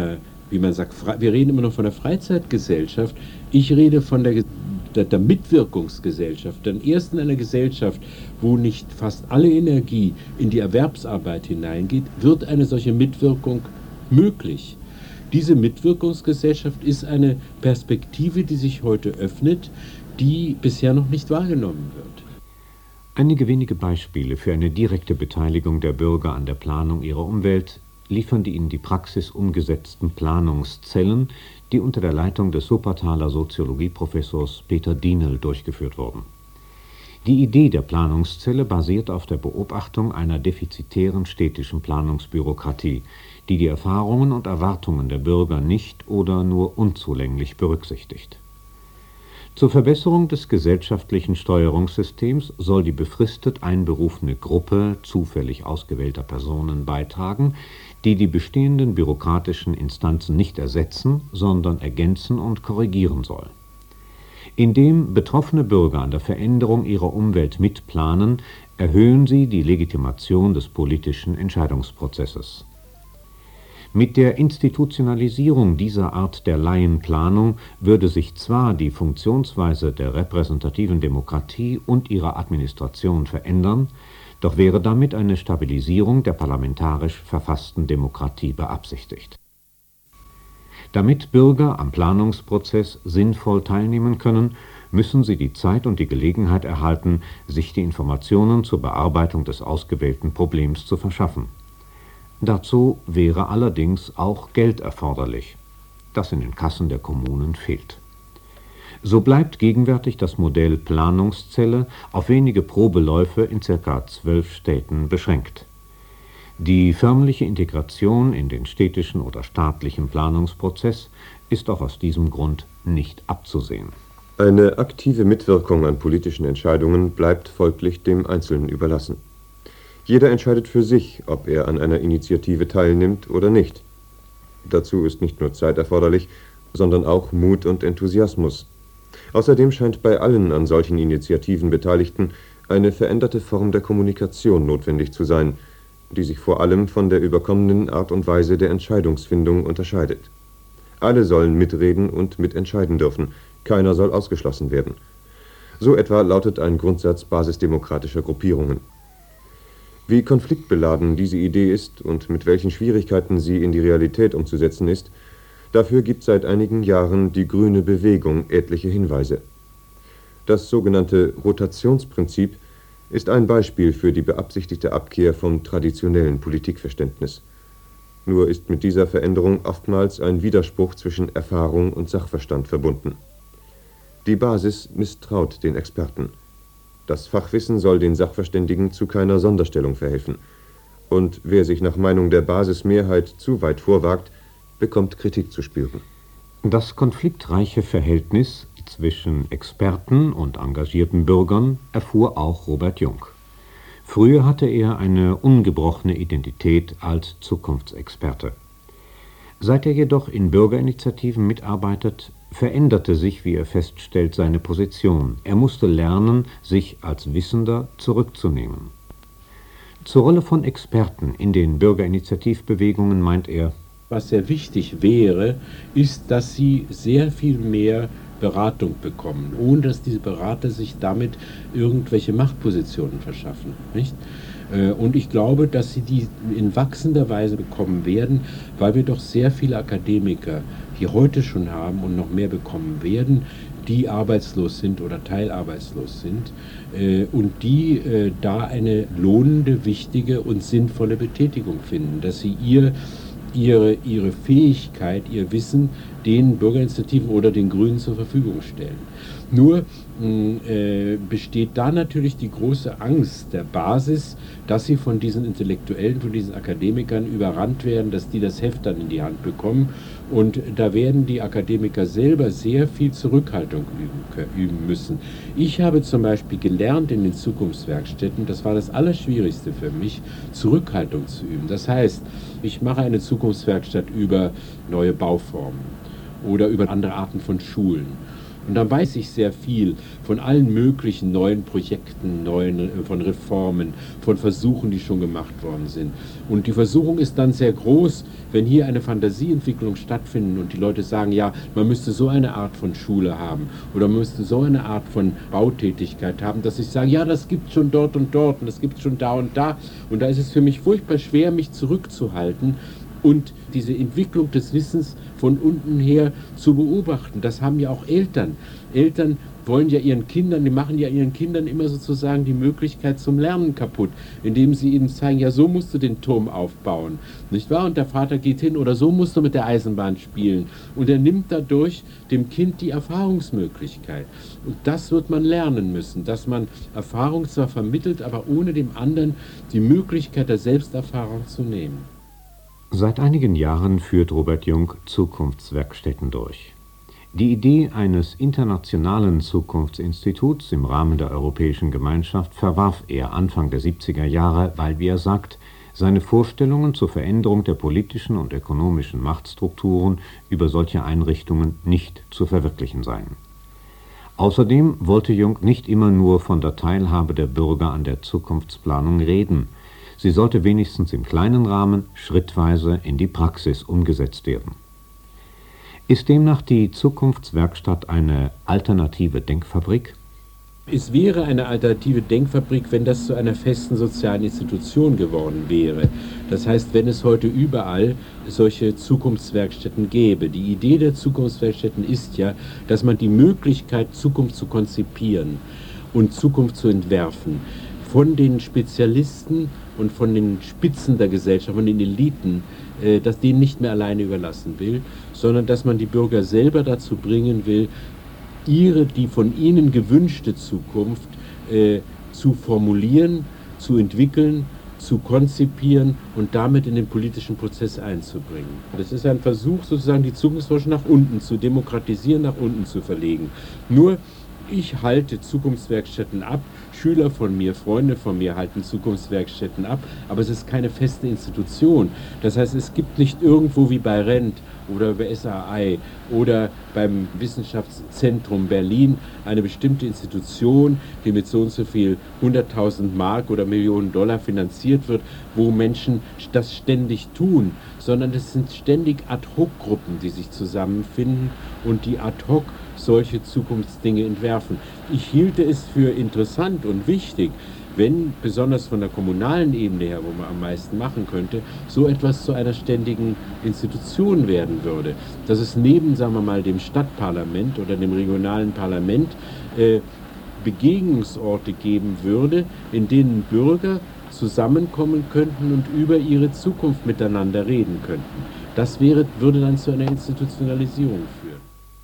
wie man sagt, wir reden immer noch von der Freizeitgesellschaft, ich rede von der, der, der Mitwirkungsgesellschaft, denn erst in einer Gesellschaft, wo nicht fast alle Energie in die Erwerbsarbeit hineingeht, wird eine solche Mitwirkung möglich. Diese Mitwirkungsgesellschaft ist eine Perspektive, die sich heute öffnet, die bisher noch nicht wahrgenommen wird. Einige wenige Beispiele für eine direkte Beteiligung der Bürger an der Planung ihrer Umwelt liefern die in die Praxis umgesetzten Planungszellen, die unter der Leitung des Wuppertaler Soziologieprofessors Peter Dienel durchgeführt wurden. Die Idee der Planungszelle basiert auf der Beobachtung einer defizitären städtischen Planungsbürokratie, die die Erfahrungen und Erwartungen der Bürger nicht oder nur unzulänglich berücksichtigt. Zur Verbesserung des gesellschaftlichen Steuerungssystems soll die befristet einberufene Gruppe zufällig ausgewählter Personen beitragen, die die bestehenden bürokratischen Instanzen nicht ersetzen, sondern ergänzen und korrigieren soll. Indem betroffene Bürger an der Veränderung ihrer Umwelt mitplanen, erhöhen sie die Legitimation des politischen Entscheidungsprozesses. Mit der Institutionalisierung dieser Art der Laienplanung würde sich zwar die Funktionsweise der repräsentativen Demokratie und ihrer Administration verändern, doch wäre damit eine Stabilisierung der parlamentarisch verfassten Demokratie beabsichtigt. Damit Bürger am Planungsprozess sinnvoll teilnehmen können, müssen sie die Zeit und die Gelegenheit erhalten, sich die Informationen zur Bearbeitung des ausgewählten Problems zu verschaffen. Dazu wäre allerdings auch Geld erforderlich, das in den Kassen der Kommunen fehlt. So bleibt gegenwärtig das Modell Planungszelle auf wenige Probeläufe in ca. zwölf Städten beschränkt. Die förmliche Integration in den städtischen oder staatlichen Planungsprozess ist auch aus diesem Grund nicht abzusehen. Eine aktive Mitwirkung an politischen Entscheidungen bleibt folglich dem Einzelnen überlassen. Jeder entscheidet für sich, ob er an einer Initiative teilnimmt oder nicht. Dazu ist nicht nur Zeit erforderlich, sondern auch Mut und Enthusiasmus. Außerdem scheint bei allen an solchen Initiativen Beteiligten eine veränderte Form der Kommunikation notwendig zu sein, die sich vor allem von der überkommenen Art und Weise der Entscheidungsfindung unterscheidet. Alle sollen mitreden und mitentscheiden dürfen, keiner soll ausgeschlossen werden. So etwa lautet ein Grundsatz basisdemokratischer Gruppierungen. Wie konfliktbeladen diese Idee ist und mit welchen Schwierigkeiten sie in die Realität umzusetzen ist, dafür gibt seit einigen Jahren die Grüne Bewegung etliche Hinweise. Das sogenannte Rotationsprinzip ist ein Beispiel für die beabsichtigte Abkehr vom traditionellen Politikverständnis. Nur ist mit dieser Veränderung oftmals ein Widerspruch zwischen Erfahrung und Sachverstand verbunden. Die Basis misstraut den Experten. Das Fachwissen soll den Sachverständigen zu keiner Sonderstellung verhelfen. Und wer sich nach Meinung der Basismehrheit zu weit vorwagt, bekommt Kritik zu spüren. Das konfliktreiche Verhältnis zwischen Experten und engagierten Bürgern erfuhr auch Robert Jung. Früher hatte er eine ungebrochene Identität als Zukunftsexperte. Seit er jedoch in Bürgerinitiativen mitarbeitet, veränderte sich, wie er feststellt, seine Position. Er musste lernen, sich als Wissender zurückzunehmen. Zur Rolle von Experten in den Bürgerinitiativbewegungen meint er: Was sehr wichtig wäre, ist, dass sie sehr viel mehr Beratung bekommen, ohne dass diese Berater sich damit irgendwelche Machtpositionen verschaffen, nicht? Und ich glaube, dass sie die in wachsender Weise bekommen werden, weil wir doch sehr viele Akademiker hier heute schon haben und noch mehr bekommen werden, die arbeitslos sind oder teilarbeitslos sind und die da eine lohnende, wichtige und sinnvolle Betätigung finden, dass sie ihr Ihre, ihre Fähigkeit, ihr Wissen den Bürgerinitiativen oder den Grünen zur Verfügung stellen. Nur äh, besteht da natürlich die große Angst der Basis, dass sie von diesen Intellektuellen, von diesen Akademikern überrannt werden, dass die das Heft dann in die Hand bekommen. Und da werden die Akademiker selber sehr viel Zurückhaltung üben, üben müssen. Ich habe zum Beispiel gelernt in den Zukunftswerkstätten, das war das Allerschwierigste für mich, Zurückhaltung zu üben. Das heißt, ich mache eine Zukunftswerkstatt über neue Bauformen oder über andere Arten von Schulen. Und dann weiß ich sehr viel von allen möglichen neuen Projekten, neuen, von Reformen, von Versuchen, die schon gemacht worden sind. Und die Versuchung ist dann sehr groß, wenn hier eine Fantasieentwicklung stattfindet und die Leute sagen, ja, man müsste so eine Art von Schule haben oder man müsste so eine Art von Bautätigkeit haben, dass ich sage, ja, das gibt es schon dort und dort und das gibt es schon da und da. Und da ist es für mich furchtbar schwer, mich zurückzuhalten und diese Entwicklung des Wissens von unten her zu beobachten. Das haben ja auch Eltern. Eltern wollen ja ihren Kindern, die machen ja ihren Kindern immer sozusagen die Möglichkeit zum Lernen kaputt, indem sie ihnen zeigen, ja, so musst du den Turm aufbauen, nicht wahr? Und der Vater geht hin, oder so musst du mit der Eisenbahn spielen. Und er nimmt dadurch dem Kind die Erfahrungsmöglichkeit. Und das wird man lernen müssen, dass man Erfahrung zwar vermittelt, aber ohne dem anderen die Möglichkeit der Selbsterfahrung zu nehmen. Seit einigen Jahren führt Robert Jung Zukunftswerkstätten durch. Die Idee eines internationalen Zukunftsinstituts im Rahmen der Europäischen Gemeinschaft verwarf er Anfang der siebziger Jahre, weil, wie er sagt, seine Vorstellungen zur Veränderung der politischen und ökonomischen Machtstrukturen über solche Einrichtungen nicht zu verwirklichen seien. Außerdem wollte Jung nicht immer nur von der Teilhabe der Bürger an der Zukunftsplanung reden. Sie sollte wenigstens im kleinen Rahmen schrittweise in die Praxis umgesetzt werden. Ist demnach die Zukunftswerkstatt eine alternative Denkfabrik? Es wäre eine alternative Denkfabrik, wenn das zu einer festen sozialen Institution geworden wäre. Das heißt, wenn es heute überall solche Zukunftswerkstätten gäbe. Die Idee der Zukunftswerkstätten ist ja, dass man die Möglichkeit, Zukunft zu konzipieren und Zukunft zu entwerfen, von den Spezialisten und von den Spitzen der Gesellschaft, von den Eliten, äh, dass denen nicht mehr alleine überlassen will, sondern dass man die Bürger selber dazu bringen will, ihre, die von ihnen gewünschte Zukunft äh, zu formulieren, zu entwickeln, zu konzipieren und damit in den politischen Prozess einzubringen. Das ist ein Versuch, sozusagen die Zukunftsforschung nach unten zu demokratisieren, nach unten zu verlegen. Nur ich halte Zukunftswerkstätten ab, Schüler von mir, Freunde von mir halten Zukunftswerkstätten ab, aber es ist keine feste Institution. Das heißt, es gibt nicht irgendwo wie bei Rent oder bei S A I oder beim Wissenschaftszentrum Berlin eine bestimmte Institution, die mit so und so viel hunderttausend Mark oder Millionen Dollar finanziert wird, wo Menschen das ständig tun, sondern es sind ständig Ad-Hoc-Gruppen, die sich zusammenfinden und die ad hoc solche Zukunftsdinge entwerfen. Ich hielte es für interessant und wichtig, wenn, besonders von der kommunalen Ebene her, wo man am meisten machen könnte, so etwas zu einer ständigen Institution werden würde. Dass es neben, sagen wir mal, dem Stadtparlament oder dem regionalen Parlament äh, Begegnungsorte geben würde, in denen Bürger zusammenkommen könnten und über ihre Zukunft miteinander reden könnten. Das wäre, würde dann zu einer Institutionalisierung führen.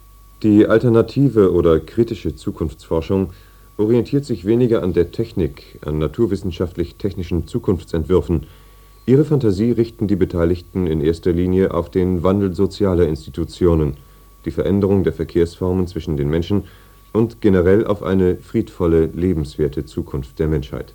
Die alternative oder kritische Zukunftsforschung orientiert sich weniger an der Technik, an naturwissenschaftlich-technischen Zukunftsentwürfen. Ihre Fantasie richten die Beteiligten in erster Linie auf den Wandel sozialer Institutionen, die Veränderung der Verkehrsformen zwischen den Menschen und generell auf eine friedvolle, lebenswerte Zukunft der Menschheit.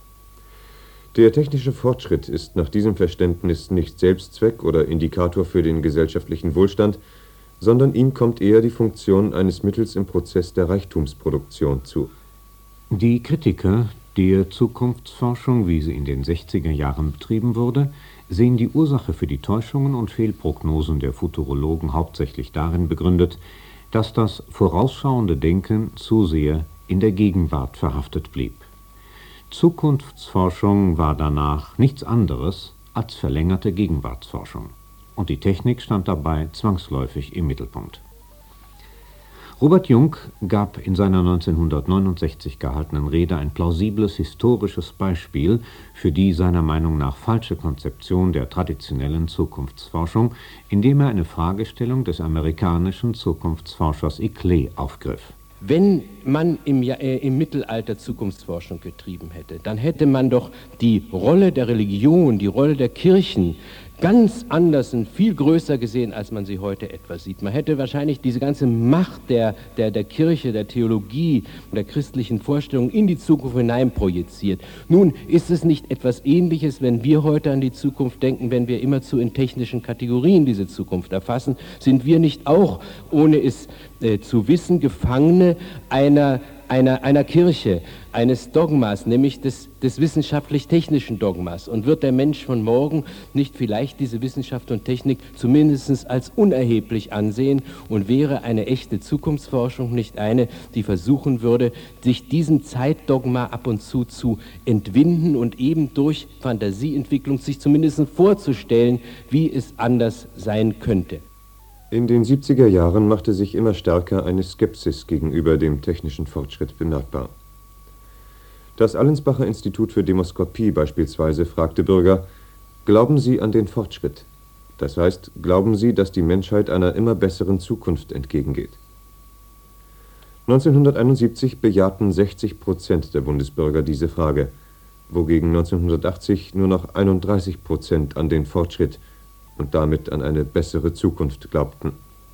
Der technische Fortschritt ist nach diesem Verständnis nicht Selbstzweck oder Indikator für den gesellschaftlichen Wohlstand, sondern ihm kommt eher die Funktion eines Mittels im Prozess der Reichtumsproduktion zu. Die Kritiker der Zukunftsforschung, wie sie in den sechziger Jahren betrieben wurde, sehen die Ursache für die Täuschungen und Fehlprognosen der Futurologen hauptsächlich darin begründet, dass das vorausschauende Denken zu sehr in der Gegenwart verhaftet blieb. Zukunftsforschung war danach nichts anderes als verlängerte Gegenwartsforschung. Und die Technik stand dabei zwangsläufig im Mittelpunkt. Robert Jung gab in seiner neunzehnhundertneunundsechzig gehaltenen Rede ein plausibles historisches Beispiel für die seiner Meinung nach falsche Konzeption der traditionellen Zukunftsforschung, indem er eine Fragestellung des amerikanischen Zukunftsforschers Iclet aufgriff. Wenn man im, äh, im Mittelalter Zukunftsforschung getrieben hätte, dann hätte man doch die Rolle der Religion, die Rolle der Kirchen, ganz anders und viel größer gesehen, als man sie heute etwa sieht. Man hätte wahrscheinlich diese ganze Macht der, der, der Kirche, der Theologie, der christlichen Vorstellung in die Zukunft hinein projiziert. Nun ist es nicht etwas Ähnliches, wenn wir heute an die Zukunft denken, wenn wir immerzu in technischen Kategorien diese Zukunft erfassen, sind wir nicht auch, ohne es äh, zu wissen, Gefangene einer Einer, einer Kirche, eines Dogmas, nämlich des, des wissenschaftlich-technischen Dogmas. Und wird der Mensch von morgen nicht vielleicht diese Wissenschaft und Technik zumindest als unerheblich ansehen und wäre eine echte Zukunftsforschung nicht eine, die versuchen würde, sich diesem Zeitdogma ab und zu zu entwinden und eben durch Fantasieentwicklung sich zumindest vorzustellen, wie es anders sein könnte. In den siebziger Jahren machte sich immer stärker eine Skepsis gegenüber dem technischen Fortschritt bemerkbar. Das Allensbacher Institut für Demoskopie beispielsweise fragte Bürger: Glauben Sie an den Fortschritt? Das heißt, glauben Sie, dass die Menschheit einer immer besseren Zukunft entgegengeht? neunzehnhunderteinundsiebzig bejahten sechzig Prozent der Bundesbürger diese Frage, wogegen neunzehnhundertachtzig nur noch einunddreißig Prozent an den Fortschritt und damit an eine bessere Zukunft glaubten.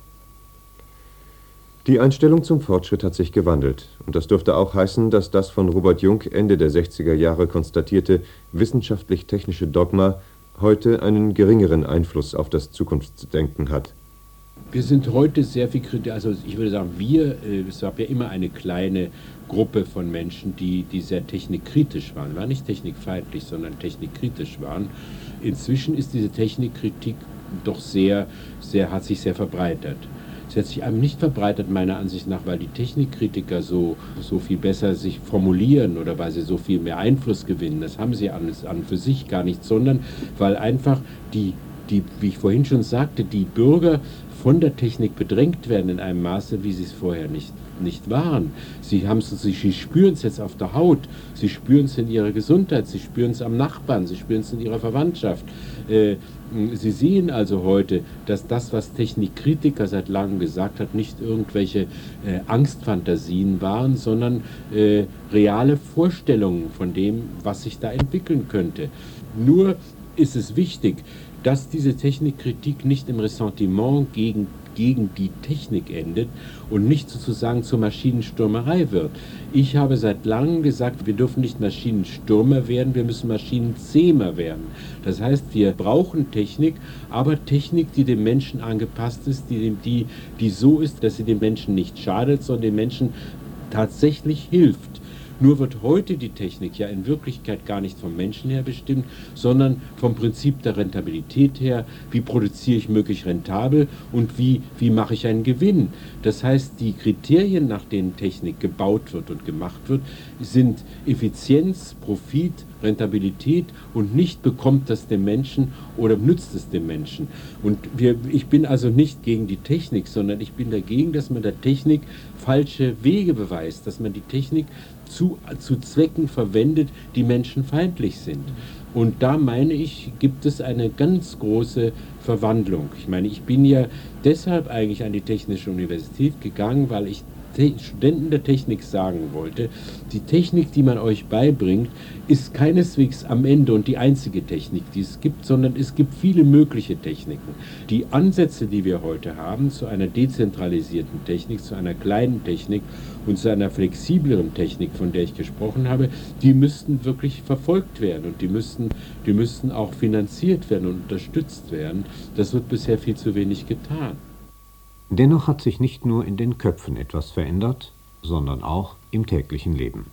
Die Einstellung zum Fortschritt hat sich gewandelt, und das dürfte auch heißen, dass das von Robert Jung Ende der sechziger Jahre konstatierte wissenschaftlich-technische Dogma heute einen geringeren Einfluss auf das Zukunftsdenken hat. Wir sind heute sehr viel kritisch, also ich würde sagen, wir, es gab ja immer eine kleine Gruppe von Menschen, die, die sehr technikkritisch waren, war nicht technikfeindlich, sondern technikkritisch waren. Inzwischen ist diese Technikkritik doch sehr, sehr, hat sich sehr verbreitert. Sie hat sich einem nicht verbreitet, meiner Ansicht nach, weil die Technikkritiker so, so viel besser sich formulieren oder weil sie so viel mehr Einfluss gewinnen. Das haben sie an, an für sich gar nicht, sondern weil einfach die, die, wie ich vorhin schon sagte, die Bürger von der Technik bedrängt werden in einem Maße, wie sie es vorher nicht, nicht waren. Sie, haben es, sie spüren es jetzt auf der Haut, sie spüren es in ihrer Gesundheit, sie spüren es am Nachbarn, sie spüren es in ihrer Verwandtschaft. Äh, sie sehen also heute, dass das, was Technikkritiker seit langem gesagt hat, nicht irgendwelche äh, Angstfantasien waren, sondern äh, reale Vorstellungen von dem, was sich da entwickeln könnte. Nur ist es wichtig, dass diese Technikkritik nicht im Ressentiment gegen, gegen die Technik endet und nicht sozusagen zur Maschinenstürmerei wird. Ich habe seit langem gesagt, wir dürfen nicht Maschinenstürmer werden, wir müssen Maschinenzähmer werden. Das heißt, wir brauchen Technik, aber Technik, die dem Menschen angepasst ist, die, die, die so ist, dass sie dem Menschen nicht schadet, sondern dem Menschen tatsächlich hilft. Nur wird heute die Technik ja in Wirklichkeit gar nicht vom Menschen her bestimmt, sondern vom Prinzip der Rentabilität her. Wie produziere ich möglichst rentabel und wie, wie mache ich einen Gewinn? Das heißt, die Kriterien, nach denen Technik gebaut wird und gemacht wird, sind Effizienz, Profit, Rentabilität und nicht bekommt das dem Menschen oder nützt es dem Menschen. Und wir, ich bin also nicht gegen die Technik, sondern ich bin dagegen, dass man der Technik falsche Wege beweist, dass man die Technik zu, zu Zwecken verwendet, die menschenfeindlich sind. Und da meine ich, gibt es eine ganz große Verwandlung. Ich meine, ich bin ja deshalb eigentlich an die Technische Universität gegangen, weil ich Studenten der Technik sagen wollte, die Technik, die man euch beibringt, ist keineswegs am Ende und die einzige Technik, die es gibt, sondern es gibt viele mögliche Techniken. Die Ansätze, die wir heute haben, zu einer dezentralisierten Technik, zu einer kleinen Technik und zu einer flexibleren Technik, von der ich gesprochen habe, die müssten wirklich verfolgt werden und die müssten, die müssten auch finanziert werden und unterstützt werden. Das wird bisher viel zu wenig getan. Dennoch hat sich nicht nur in den Köpfen etwas verändert, sondern auch im täglichen Leben.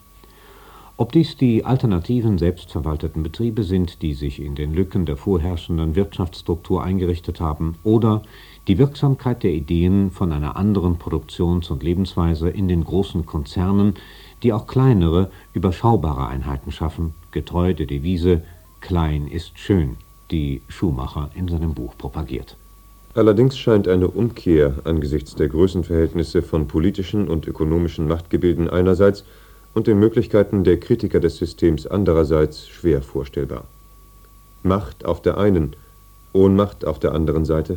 Ob dies die alternativen selbstverwalteten Betriebe sind, die sich in den Lücken der vorherrschenden Wirtschaftsstruktur eingerichtet haben, oder die Wirksamkeit der Ideen von einer anderen Produktions- und Lebensweise in den großen Konzernen, die auch kleinere, überschaubare Einheiten schaffen, getreu der Devise »Klein ist schön«, die Schumacher in seinem Buch propagiert. Allerdings scheint eine Umkehr angesichts der Größenverhältnisse von politischen und ökonomischen Machtgebilden einerseits und den Möglichkeiten der Kritiker des Systems andererseits schwer vorstellbar. Macht auf der einen, Ohnmacht auf der anderen Seite?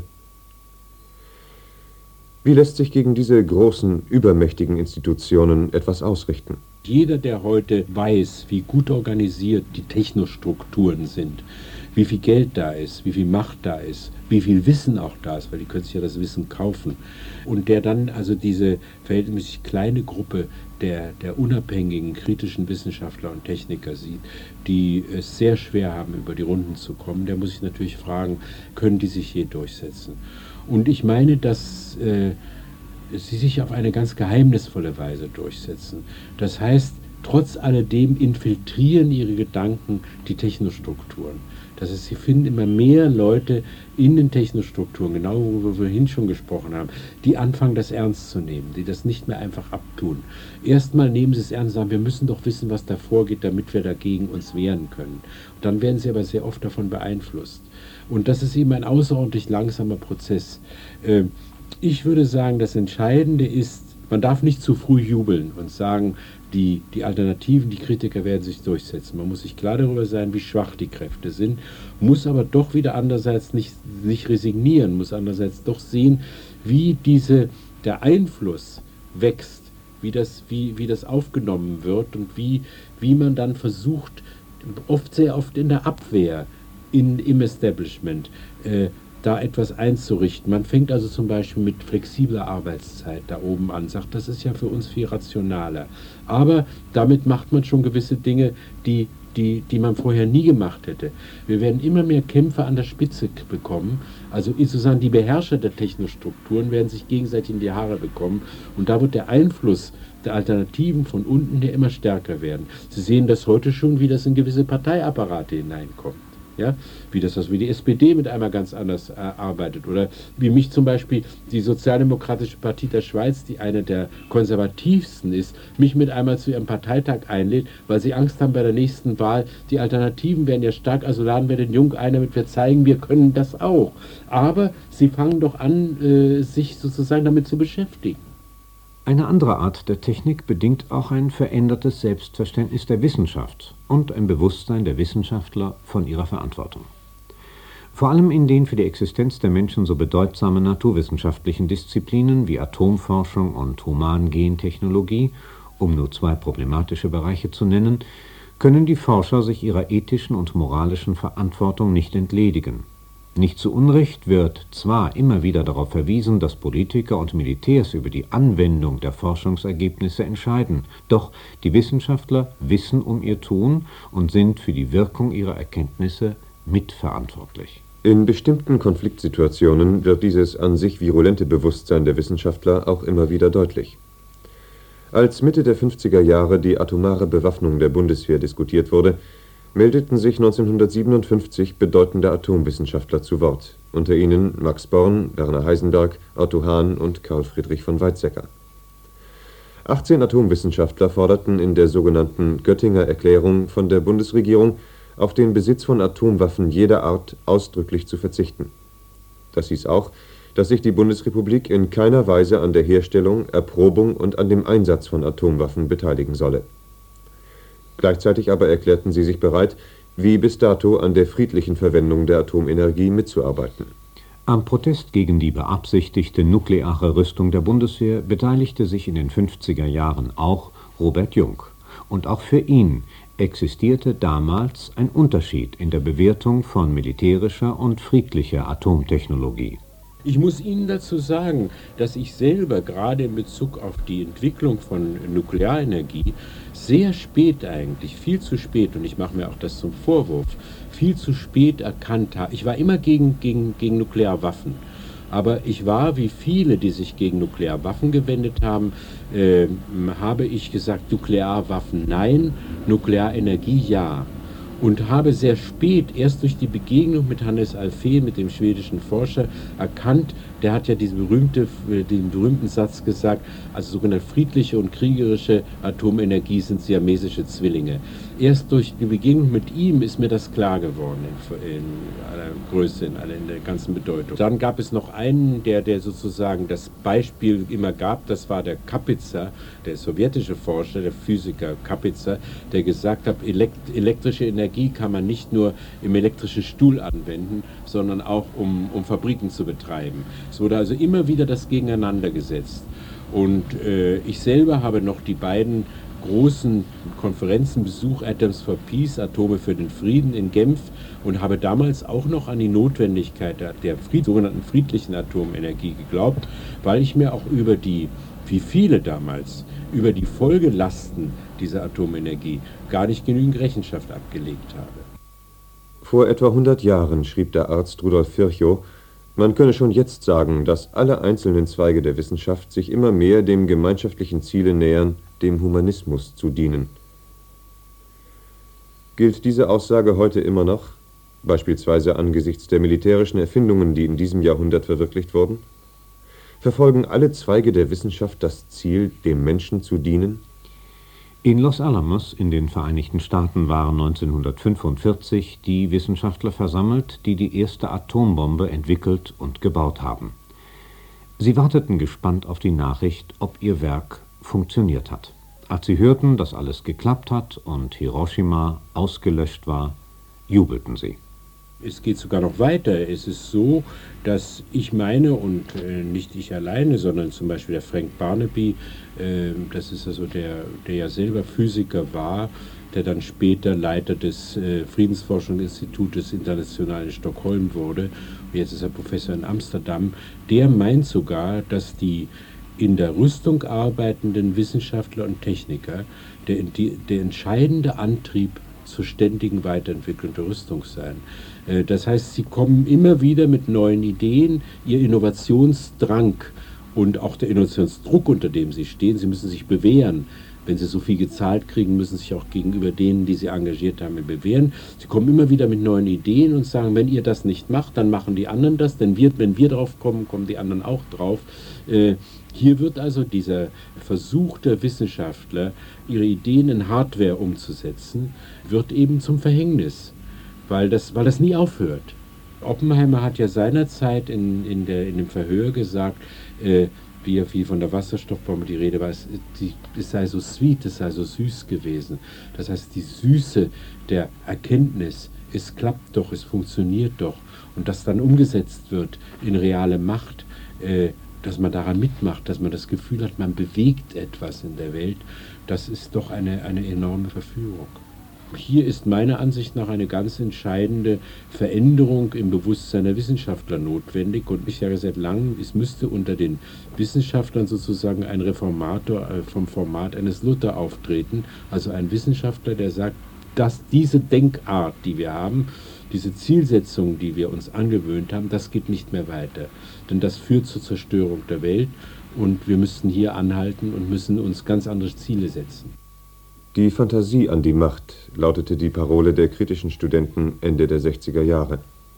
Wie lässt sich gegen diese großen, übermächtigen Institutionen etwas ausrichten? Jeder, der heute weiß, wie gut organisiert die Technostrukturen sind, wie viel Geld da ist, wie viel Macht da ist, wie viel Wissen auch da ist, weil die können sich ja das Wissen kaufen. Und der dann also diese verhältnismäßig kleine Gruppe der, der unabhängigen, kritischen Wissenschaftler und Techniker sieht, die es sehr schwer haben, über die Runden zu kommen, der muss sich natürlich fragen, können die sich je durchsetzen? Und ich meine, dass äh, sie sich auf eine ganz geheimnisvolle Weise durchsetzen. Das heißt, trotz alledem infiltrieren ihre Gedanken die Technostrukturen. Das heißt, sie finden immer mehr Leute in den Technostrukturen, genau wo wir vorhin schon gesprochen haben, die anfangen, das ernst zu nehmen, die das nicht mehr einfach abtun. Erstmal nehmen sie es ernst und sagen, wir müssen doch wissen, was da vorgeht, damit wir dagegen uns wehren können. Und dann werden sie aber sehr oft davon beeinflusst. Und das ist eben ein außerordentlich langsamer Prozess. Ich würde sagen, das Entscheidende ist, man darf nicht zu früh jubeln und sagen, die, die Alternativen, die Kritiker werden sich durchsetzen. Man muss sich klar darüber sein, wie schwach die Kräfte sind, muss aber doch wieder andererseits nicht, nicht resignieren, muss andererseits doch sehen, wie diese, der Einfluss wächst, wie das, wie, wie das aufgenommen wird und wie, wie man dann versucht, oft sehr oft in der Abwehr, in, im Establishment, äh, da etwas einzurichten. Man fängt also zum Beispiel mit flexibler Arbeitszeit da oben an, sagt, das ist ja für uns viel rationaler. Aber damit macht man schon gewisse Dinge, die, die, die man vorher nie gemacht hätte. Wir werden immer mehr Kämpfer an der Spitze bekommen, also sozusagen die Beherrscher der Technostrukturen werden sich gegenseitig in die Haare bekommen und da wird der Einfluss der Alternativen von unten her immer stärker werden. Sie sehen das heute schon, wie das in gewisse Parteiapparate hineinkommt. Ja, wie das, das wie die S P D mit einmal ganz anders äh, arbeitet oder wie mich zum Beispiel die Sozialdemokratische Partei der Schweiz, die eine der konservativsten ist, mich mit einmal zu ihrem Parteitag einlädt, weil sie Angst haben bei der nächsten Wahl, die Alternativen werden ja stark, also laden wir den Jung ein, damit wir zeigen, wir können das auch. Aber sie fangen doch an, äh, sich sozusagen damit zu beschäftigen. Eine andere Art der Technik bedingt auch ein verändertes Selbstverständnis der Wissenschaft und ein Bewusstsein der Wissenschaftler von ihrer Verantwortung. Vor allem in den für die Existenz der Menschen so bedeutsamen naturwissenschaftlichen Disziplinen wie Atomforschung und Humangentechnologie, um nur zwei problematische Bereiche zu nennen, können die Forscher sich ihrer ethischen und moralischen Verantwortung nicht entledigen. Nicht zu Unrecht wird zwar immer wieder darauf verwiesen, dass Politiker und Militärs über die Anwendung der Forschungsergebnisse entscheiden, doch die Wissenschaftler wissen um ihr Tun und sind für die Wirkung ihrer Erkenntnisse mitverantwortlich. In bestimmten Konfliktsituationen wird dieses an sich virulente Bewusstsein der Wissenschaftler auch immer wieder deutlich. Als Mitte der fünfziger Jahre die atomare Bewaffnung der Bundeswehr diskutiert wurde, meldeten sich neunzehnhundertsiebenundfünfzig bedeutende Atomwissenschaftler zu Wort, unter ihnen Max Born, Werner Heisenberg, Otto Hahn und Carl Friedrich von Weizsäcker. achtzehn Atomwissenschaftler forderten in der sogenannten Göttinger Erklärung von der Bundesregierung, auf den Besitz von Atomwaffen jeder Art ausdrücklich zu verzichten. Das hieß auch, dass sich die Bundesrepublik in keiner Weise an der Herstellung, Erprobung und an dem Einsatz von Atomwaffen beteiligen solle. Gleichzeitig aber erklärten sie sich bereit, wie bis dato an der friedlichen Verwendung der Atomenergie mitzuarbeiten. Am Protest gegen die beabsichtigte nukleare Rüstung der Bundeswehr beteiligte sich in den fünfziger Jahren auch Robert Jung. Und auch für ihn existierte damals ein Unterschied in der Bewertung von militärischer und friedlicher Atomtechnologie. Ich muss Ihnen dazu sagen, dass ich selber gerade in Bezug auf die Entwicklung von Nuklearenergie sehr spät eigentlich, viel zu spät, und ich mache mir auch das zum Vorwurf, viel zu spät erkannt habe. Ich war immer gegen, gegen, gegen Nuklearwaffen, aber ich war, wie viele, die sich gegen Nuklearwaffen gewendet haben, äh, habe ich gesagt, Nuklearwaffen nein, Nuklearenergie ja. Und habe sehr spät, erst durch die Begegnung mit Hannes Alfvén, mit dem schwedischen Forscher, erkannt, der hat ja diesen, berühmte, den berühmten Satz gesagt, also sogenannte friedliche und kriegerische Atomenergie sind siamesische Zwillinge. Erst durch die Begegnung mit ihm ist mir das klar geworden in, in aller Größe, in, aller, in der ganzen Bedeutung. Dann gab es noch einen, der, der sozusagen das Beispiel immer gab, das war der Kapitsa, der sowjetische Forscher, der Physiker Kapitsa, der gesagt hat, elekt elektrische Energie kann man nicht nur im elektrischen Stuhl anwenden, sondern auch um, um Fabriken zu betreiben. Es wurde also immer wieder das Gegeneinander gesetzt. Und äh, ich selber habe noch die beiden großen Konferenzenbesuch Atoms for Peace, Atome für den Frieden in Genf, und habe damals auch noch an die Notwendigkeit der, der Fried, sogenannten friedlichen Atomenergie geglaubt, weil ich mir auch über die, wie viele damals, über die Folgelasten dieser Atomenergie gar nicht genügend Rechenschaft abgelegt habe. Vor etwa hundert Jahren schrieb der Arzt Rudolf Virchow, man könne schon jetzt sagen, dass alle einzelnen Zweige der Wissenschaft sich immer mehr dem gemeinschaftlichen Ziele nähern, dem Humanismus zu dienen. Gilt diese Aussage heute immer noch, beispielsweise angesichts der militärischen Erfindungen, die in diesem Jahrhundert verwirklicht wurden? Verfolgen alle Zweige der Wissenschaft das Ziel, dem Menschen zu dienen? In Los Alamos in den Vereinigten Staaten waren neunzehnhundertfünfundvierzig die Wissenschaftler versammelt, die die erste Atombombe entwickelt und gebaut haben. Sie warteten gespannt auf die Nachricht, ob ihr Werk funktioniert hat. Als sie hörten, dass alles geklappt hat und Hiroshima ausgelöscht war, jubelten sie. Es geht sogar noch weiter. Es ist so, dass ich meine, und äh, nicht ich alleine, sondern zum Beispiel der Frank Barnaby, äh, das ist also der, der ja selber Physiker war, der dann später Leiter des äh, Friedensforschungsinstitutes international in Stockholm wurde, und jetzt ist er Professor in Amsterdam, der meint sogar, dass die in der Rüstung arbeitenden Wissenschaftler und Techniker der, die, der entscheidende Antrieb zur ständigen Weiterentwicklung der Rüstung sein. Das heißt, sie kommen immer wieder mit neuen Ideen, ihr Innovationsdrang und auch der Innovationsdruck, unter dem sie stehen, sie müssen sich bewähren. Wenn sie so viel gezahlt kriegen, müssen sie sich auch gegenüber denen, die sie engagiert haben, bewähren. Sie kommen immer wieder mit neuen Ideen und sagen, wenn ihr das nicht macht, dann machen die anderen das, denn wir, wenn wir drauf kommen, kommen die anderen auch drauf. Äh, hier wird also dieser Versuch der Wissenschaftler, ihre Ideen in Hardware umzusetzen, wird eben zum Verhängnis, weil das, weil das nie aufhört. Oppenheimer hat ja seinerzeit in, in, der, in dem Verhör gesagt, äh, wie, wie von der Wasserstoffbombe die Rede war, es, die, es sei so sweet, es sei so süß gewesen. Das heißt, die Süße der Erkenntnis, es klappt doch, es funktioniert doch, und das dann umgesetzt wird in reale Macht, äh, dass man daran mitmacht, dass man das Gefühl hat, man bewegt etwas in der Welt, das ist doch eine, eine enorme Verführung. Hier ist meiner Ansicht nach eine ganz entscheidende Veränderung im Bewusstsein der Wissenschaftler notwendig, und ich sage seit langem, es müsste unter den Wissenschaftlern sozusagen ein Reformator vom Format eines Luther auftreten, also ein Wissenschaftler, der sagt, dass diese Denkart, die wir haben, diese Zielsetzung, die wir uns angewöhnt haben, das geht nicht mehr weiter, denn das führt zur Zerstörung der Welt, und wir müssten hier anhalten und müssen uns ganz andere Ziele setzen. Die Fantasie an die Macht lautete die Parole der kritischen Studenten Ende der sechziger Jahre.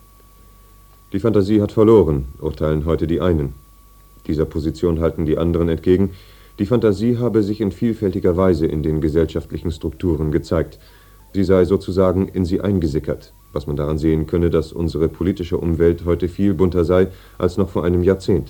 Die Fantasie hat verloren, urteilen heute die einen. Dieser Position halten die anderen entgegen, die Fantasie habe sich in vielfältiger Weise in den gesellschaftlichen Strukturen gezeigt. Sie sei sozusagen in sie eingesickert, was man daran sehen könne, dass unsere politische Umwelt heute viel bunter sei als noch vor einem Jahrzehnt.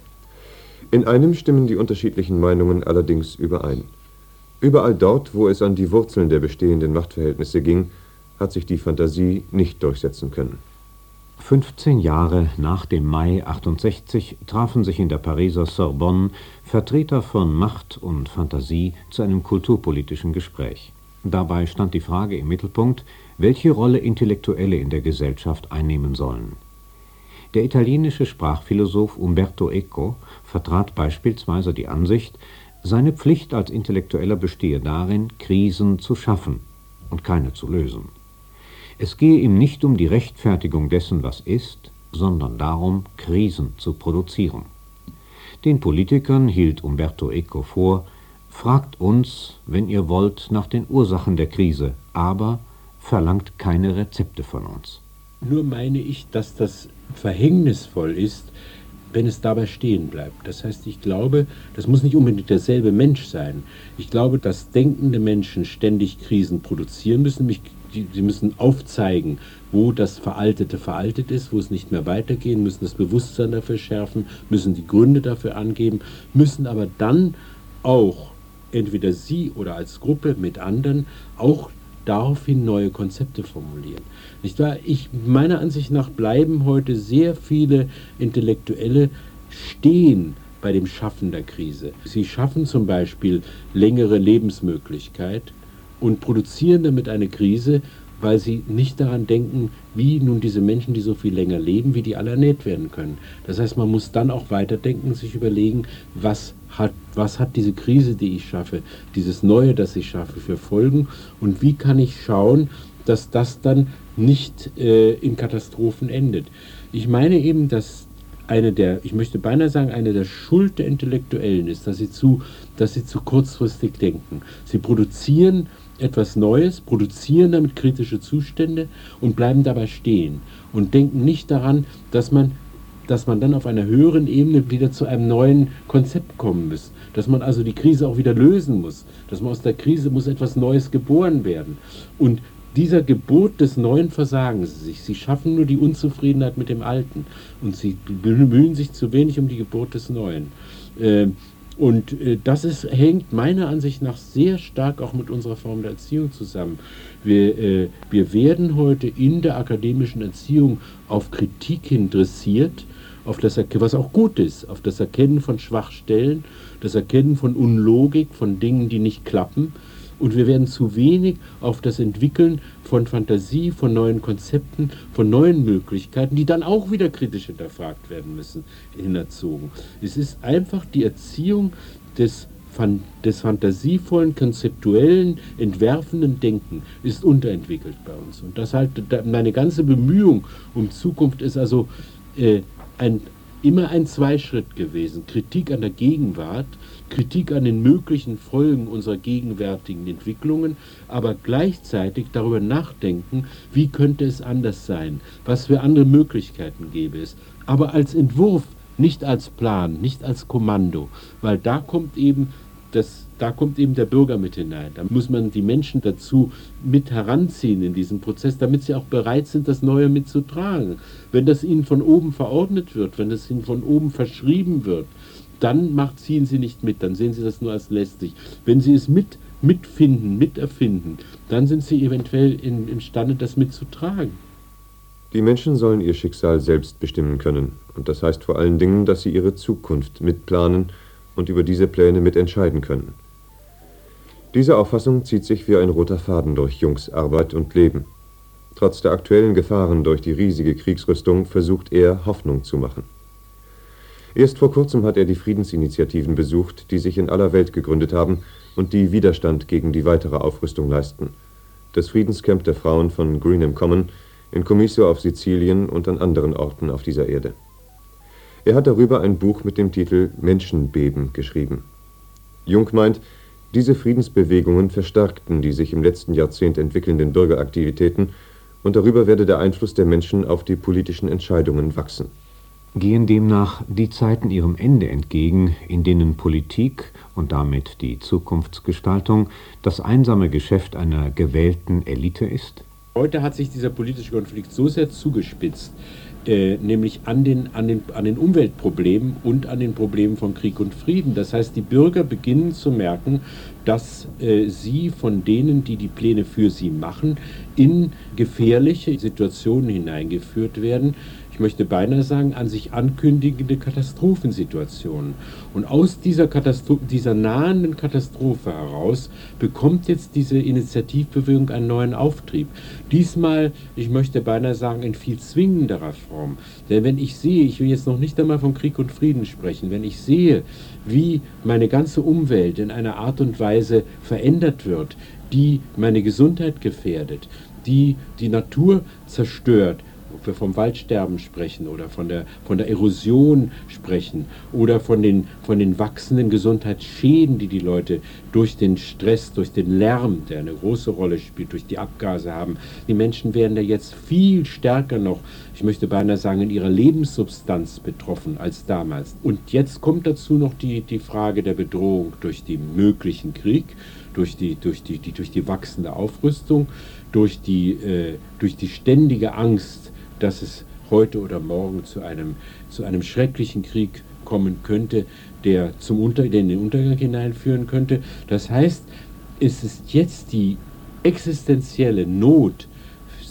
In einem stimmen die unterschiedlichen Meinungen allerdings überein. Überall dort, wo es an die Wurzeln der bestehenden Machtverhältnisse ging, hat sich die Fantasie nicht durchsetzen können. fünfzehn Jahre nach dem Mai achtundsechzig trafen sich in der Pariser Sorbonne Vertreter von Macht und Fantasie zu einem kulturpolitischen Gespräch. Dabei stand die Frage im Mittelpunkt, welche Rolle Intellektuelle in der Gesellschaft einnehmen sollen. Der italienische Sprachphilosoph Umberto Eco vertrat beispielsweise die Ansicht, seine Pflicht als Intellektueller bestehe darin, Krisen zu schaffen und keine zu lösen. Es gehe ihm nicht um die Rechtfertigung dessen, was ist, sondern darum, Krisen zu produzieren. Den Politikern hielt Umberto Eco vor, fragt uns, wenn ihr wollt, nach den Ursachen der Krise, aber verlangt keine Rezepte von uns. Nur meine ich, dass das verhängnisvoll ist, wenn es dabei stehen bleibt. Das heißt, ich glaube, das muss nicht unbedingt derselbe Mensch sein. Ich glaube, dass denkende Menschen ständig Krisen produzieren müssen. Sie müssen aufzeigen, wo das Veraltete veraltet ist, wo es nicht mehr weitergehen, müssen das Bewusstsein dafür schärfen, müssen die Gründe dafür angeben, müssen aber dann auch, entweder sie oder als Gruppe mit anderen, auch daraufhin neue Konzepte formulieren. Nicht wahr? Ich, meiner Ansicht nach bleiben heute sehr viele Intellektuelle stehen bei dem Schaffen der Krise. Sie schaffen zum Beispiel längere Lebensmöglichkeit und produzieren damit eine Krise, weil sie nicht daran denken, wie nun diese Menschen, die so viel länger leben, wie die alle ernährt werden können. Das heißt, man muss dann auch weiterdenken, sich überlegen, was hat, was hat diese Krise, die ich schaffe, dieses Neue, das ich schaffe, für Folgen und wie kann ich schauen, dass das dann nicht äh, in Katastrophen endet. Ich meine eben, dass eine der, ich möchte beinahe sagen, eine der Schuld der Intellektuellen ist, dass sie zu, dass sie zu kurzfristig denken. Sie produzieren etwas Neues, produzieren damit kritische Zustände und bleiben dabei stehen und denken nicht daran, dass man, dass man dann auf einer höheren Ebene wieder zu einem neuen Konzept kommen muss, dass man also die Krise auch wieder lösen muss, dass man aus der Krise muss etwas Neues geboren werden. Und dieser Geburt des Neuen versagen sie sich. Sie schaffen nur die Unzufriedenheit mit dem Alten und sie bemühen sich zu wenig um die Geburt des Neuen. Äh, Und äh, das ist, hängt meiner Ansicht nach sehr stark auch mit unserer Form der Erziehung zusammen. Wir, äh, wir werden heute in der akademischen Erziehung auf Kritik hin dressiert, auf das, was auch gut ist, auf das Erkennen von Schwachstellen, das Erkennen von Unlogik, von Dingen, die nicht klappen. Und wir werden zu wenig auf das Entwickeln von Fantasie, von neuen Konzepten, von neuen Möglichkeiten, die dann auch wieder kritisch hinterfragt werden müssen, hinerzogen. Es ist einfach die Erziehung des, des fantasievollen, konzeptuellen, entwerfenden Denken ist unterentwickelt bei uns. Und das halt, meine ganze Bemühung um Zukunft ist also äh, ein, immer ein Zweischritt gewesen. Kritik an der Gegenwart, Kritik an den möglichen Folgen unserer gegenwärtigen Entwicklungen, aber gleichzeitig darüber nachdenken, wie könnte es anders sein, was für andere Möglichkeiten gäbe es, aber als Entwurf, nicht als Plan, nicht als Kommando, weil da kommt eben das, da kommt eben der Bürger mit hinein. Da muss man die Menschen dazu mit heranziehen in diesen Prozess, damit sie auch bereit sind, das Neue mitzutragen. Wenn das ihnen von oben verordnet wird, wenn das ihnen von oben verschrieben wird, dann macht, ziehen sie nicht mit, dann sehen sie das nur als lästig. Wenn sie es mit, mitfinden, miterfinden, dann sind sie eventuell in, imstande, das mitzutragen. Die Menschen sollen ihr Schicksal selbst bestimmen können. Und das heißt vor allen Dingen, dass sie ihre Zukunft mitplanen und über diese Pläne mitentscheiden können. Diese Auffassung zieht sich wie ein roter Faden durch Jungs Arbeit und Leben. Trotz der aktuellen Gefahren durch die riesige Kriegsrüstung versucht er, Hoffnung zu machen. Erst vor kurzem hat er die Friedensinitiativen besucht, die sich in aller Welt gegründet haben und die Widerstand gegen die weitere Aufrüstung leisten. Das Friedenscamp der Frauen von Greenham Common, in Comiso auf Sizilien und an anderen Orten auf dieser Erde. Er hat darüber ein Buch mit dem Titel Menschenbeben geschrieben. Jung meint, diese Friedensbewegungen verstärkten die sich im letzten Jahrzehnt entwickelnden Bürgeraktivitäten und darüber werde der Einfluss der Menschen auf die politischen Entscheidungen wachsen. Gehen demnach die Zeiten ihrem Ende entgegen, in denen Politik und damit die Zukunftsgestaltung das einsame Geschäft einer gewählten Elite ist? Heute hat sich dieser politische Konflikt so sehr zugespitzt, äh, nämlich an den, an, den, an den Umweltproblemen und an den Problemen von Krieg und Frieden. Das heißt, die Bürger beginnen zu merken, dass äh, sie von denen, die die Pläne für sie machen, in gefährliche Situationen hineingeführt werden. Ich möchte beinahe sagen, an sich ankündigende Katastrophensituationen. Und aus dieser, Katastro- dieser nahenden Katastrophe heraus bekommt jetzt diese Initiativbewegung einen neuen Auftrieb. Diesmal, ich möchte beinahe sagen, in viel zwingenderer Form. Denn wenn ich sehe, ich will jetzt noch nicht einmal von Krieg und Frieden sprechen, wenn ich sehe, wie meine ganze Umwelt in einer Art und Weise verändert wird, die meine Gesundheit gefährdet, die die Natur zerstört, ob wir vom Waldsterben sprechen oder von der, von der Erosion sprechen oder von den, von den wachsenden Gesundheitsschäden, die die Leute durch den Stress, durch den Lärm, der eine große Rolle spielt, durch die Abgase haben. Die Menschen werden da jetzt viel stärker noch, ich möchte beinahe sagen, in ihrer Lebenssubstanz betroffen als damals. Und jetzt kommt dazu noch die, die Frage der Bedrohung durch den möglichen Krieg, durch die, durch die, die, durch die wachsende Aufrüstung, durch die, äh, durch die ständige Angst, dass es heute oder morgen zu einem, zu einem schrecklichen Krieg kommen könnte, der zum Unter, der in den Untergang hineinführen könnte. Das heißt, es ist jetzt die existenzielle Not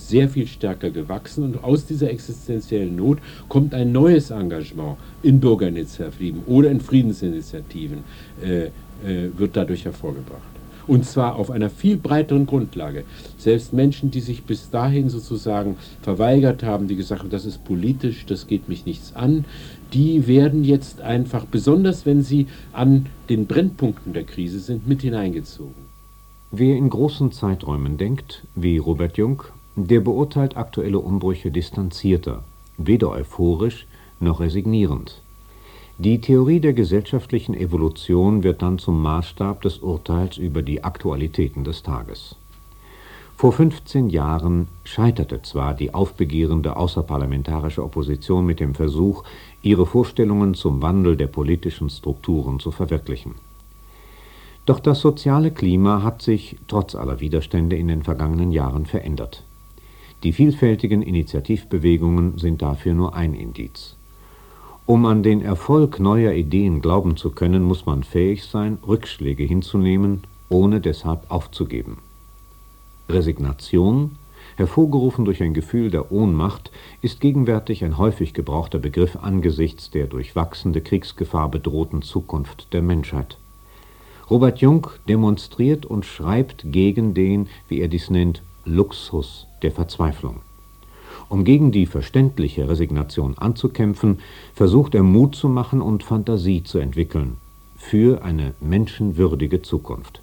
ist sehr viel stärker gewachsen und aus dieser existenziellen Not kommt ein neues Engagement in Bürgerinitiativen oder in Friedensinitiativen, äh, äh, wird dadurch hervorgebracht. Und zwar auf einer viel breiteren Grundlage. Selbst Menschen, die sich bis dahin sozusagen verweigert haben, die gesagt haben, das ist politisch, das geht mich nichts an, die werden jetzt einfach, besonders wenn sie an den Brennpunkten der Krise sind, mit hineingezogen. Wer in großen Zeiträumen denkt, wie Robert Jung, der beurteilt aktuelle Umbrüche distanzierter, weder euphorisch noch resignierend. Die Theorie der gesellschaftlichen Evolution wird dann zum Maßstab des Urteils über die Aktualitäten des Tages. Vor fünfzehn Jahren scheiterte zwar die aufbegehrende außerparlamentarische Opposition mit dem Versuch, ihre Vorstellungen zum Wandel der politischen Strukturen zu verwirklichen. Doch das soziale Klima hat sich trotz aller Widerstände in den vergangenen Jahren verändert. Die vielfältigen Initiativbewegungen sind dafür nur ein Indiz. Um an den Erfolg neuer Ideen glauben zu können, muss man fähig sein, Rückschläge hinzunehmen, ohne deshalb aufzugeben. Resignation, hervorgerufen durch ein Gefühl der Ohnmacht, ist gegenwärtig ein häufig gebrauchter Begriff angesichts der durch wachsende Kriegsgefahr bedrohten Zukunft der Menschheit. Robert Jung demonstriert und schreibt gegen den, wie er dies nennt, Luxus der Verzweiflung. Um gegen die verständliche Resignation anzukämpfen, versucht er Mut zu machen und Fantasie zu entwickeln für eine menschenwürdige Zukunft.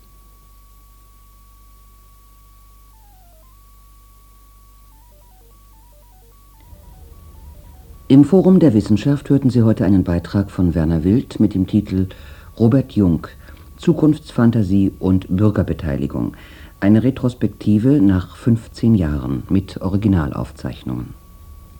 Im Forum der Wissenschaft hörten Sie heute einen Beitrag von Werner Wild mit dem Titel Robert Jung, Zukunftsfantasie und Bürgerbeteiligung. Eine Retrospektive nach fünfzehn Jahren mit Originalaufzeichnungen.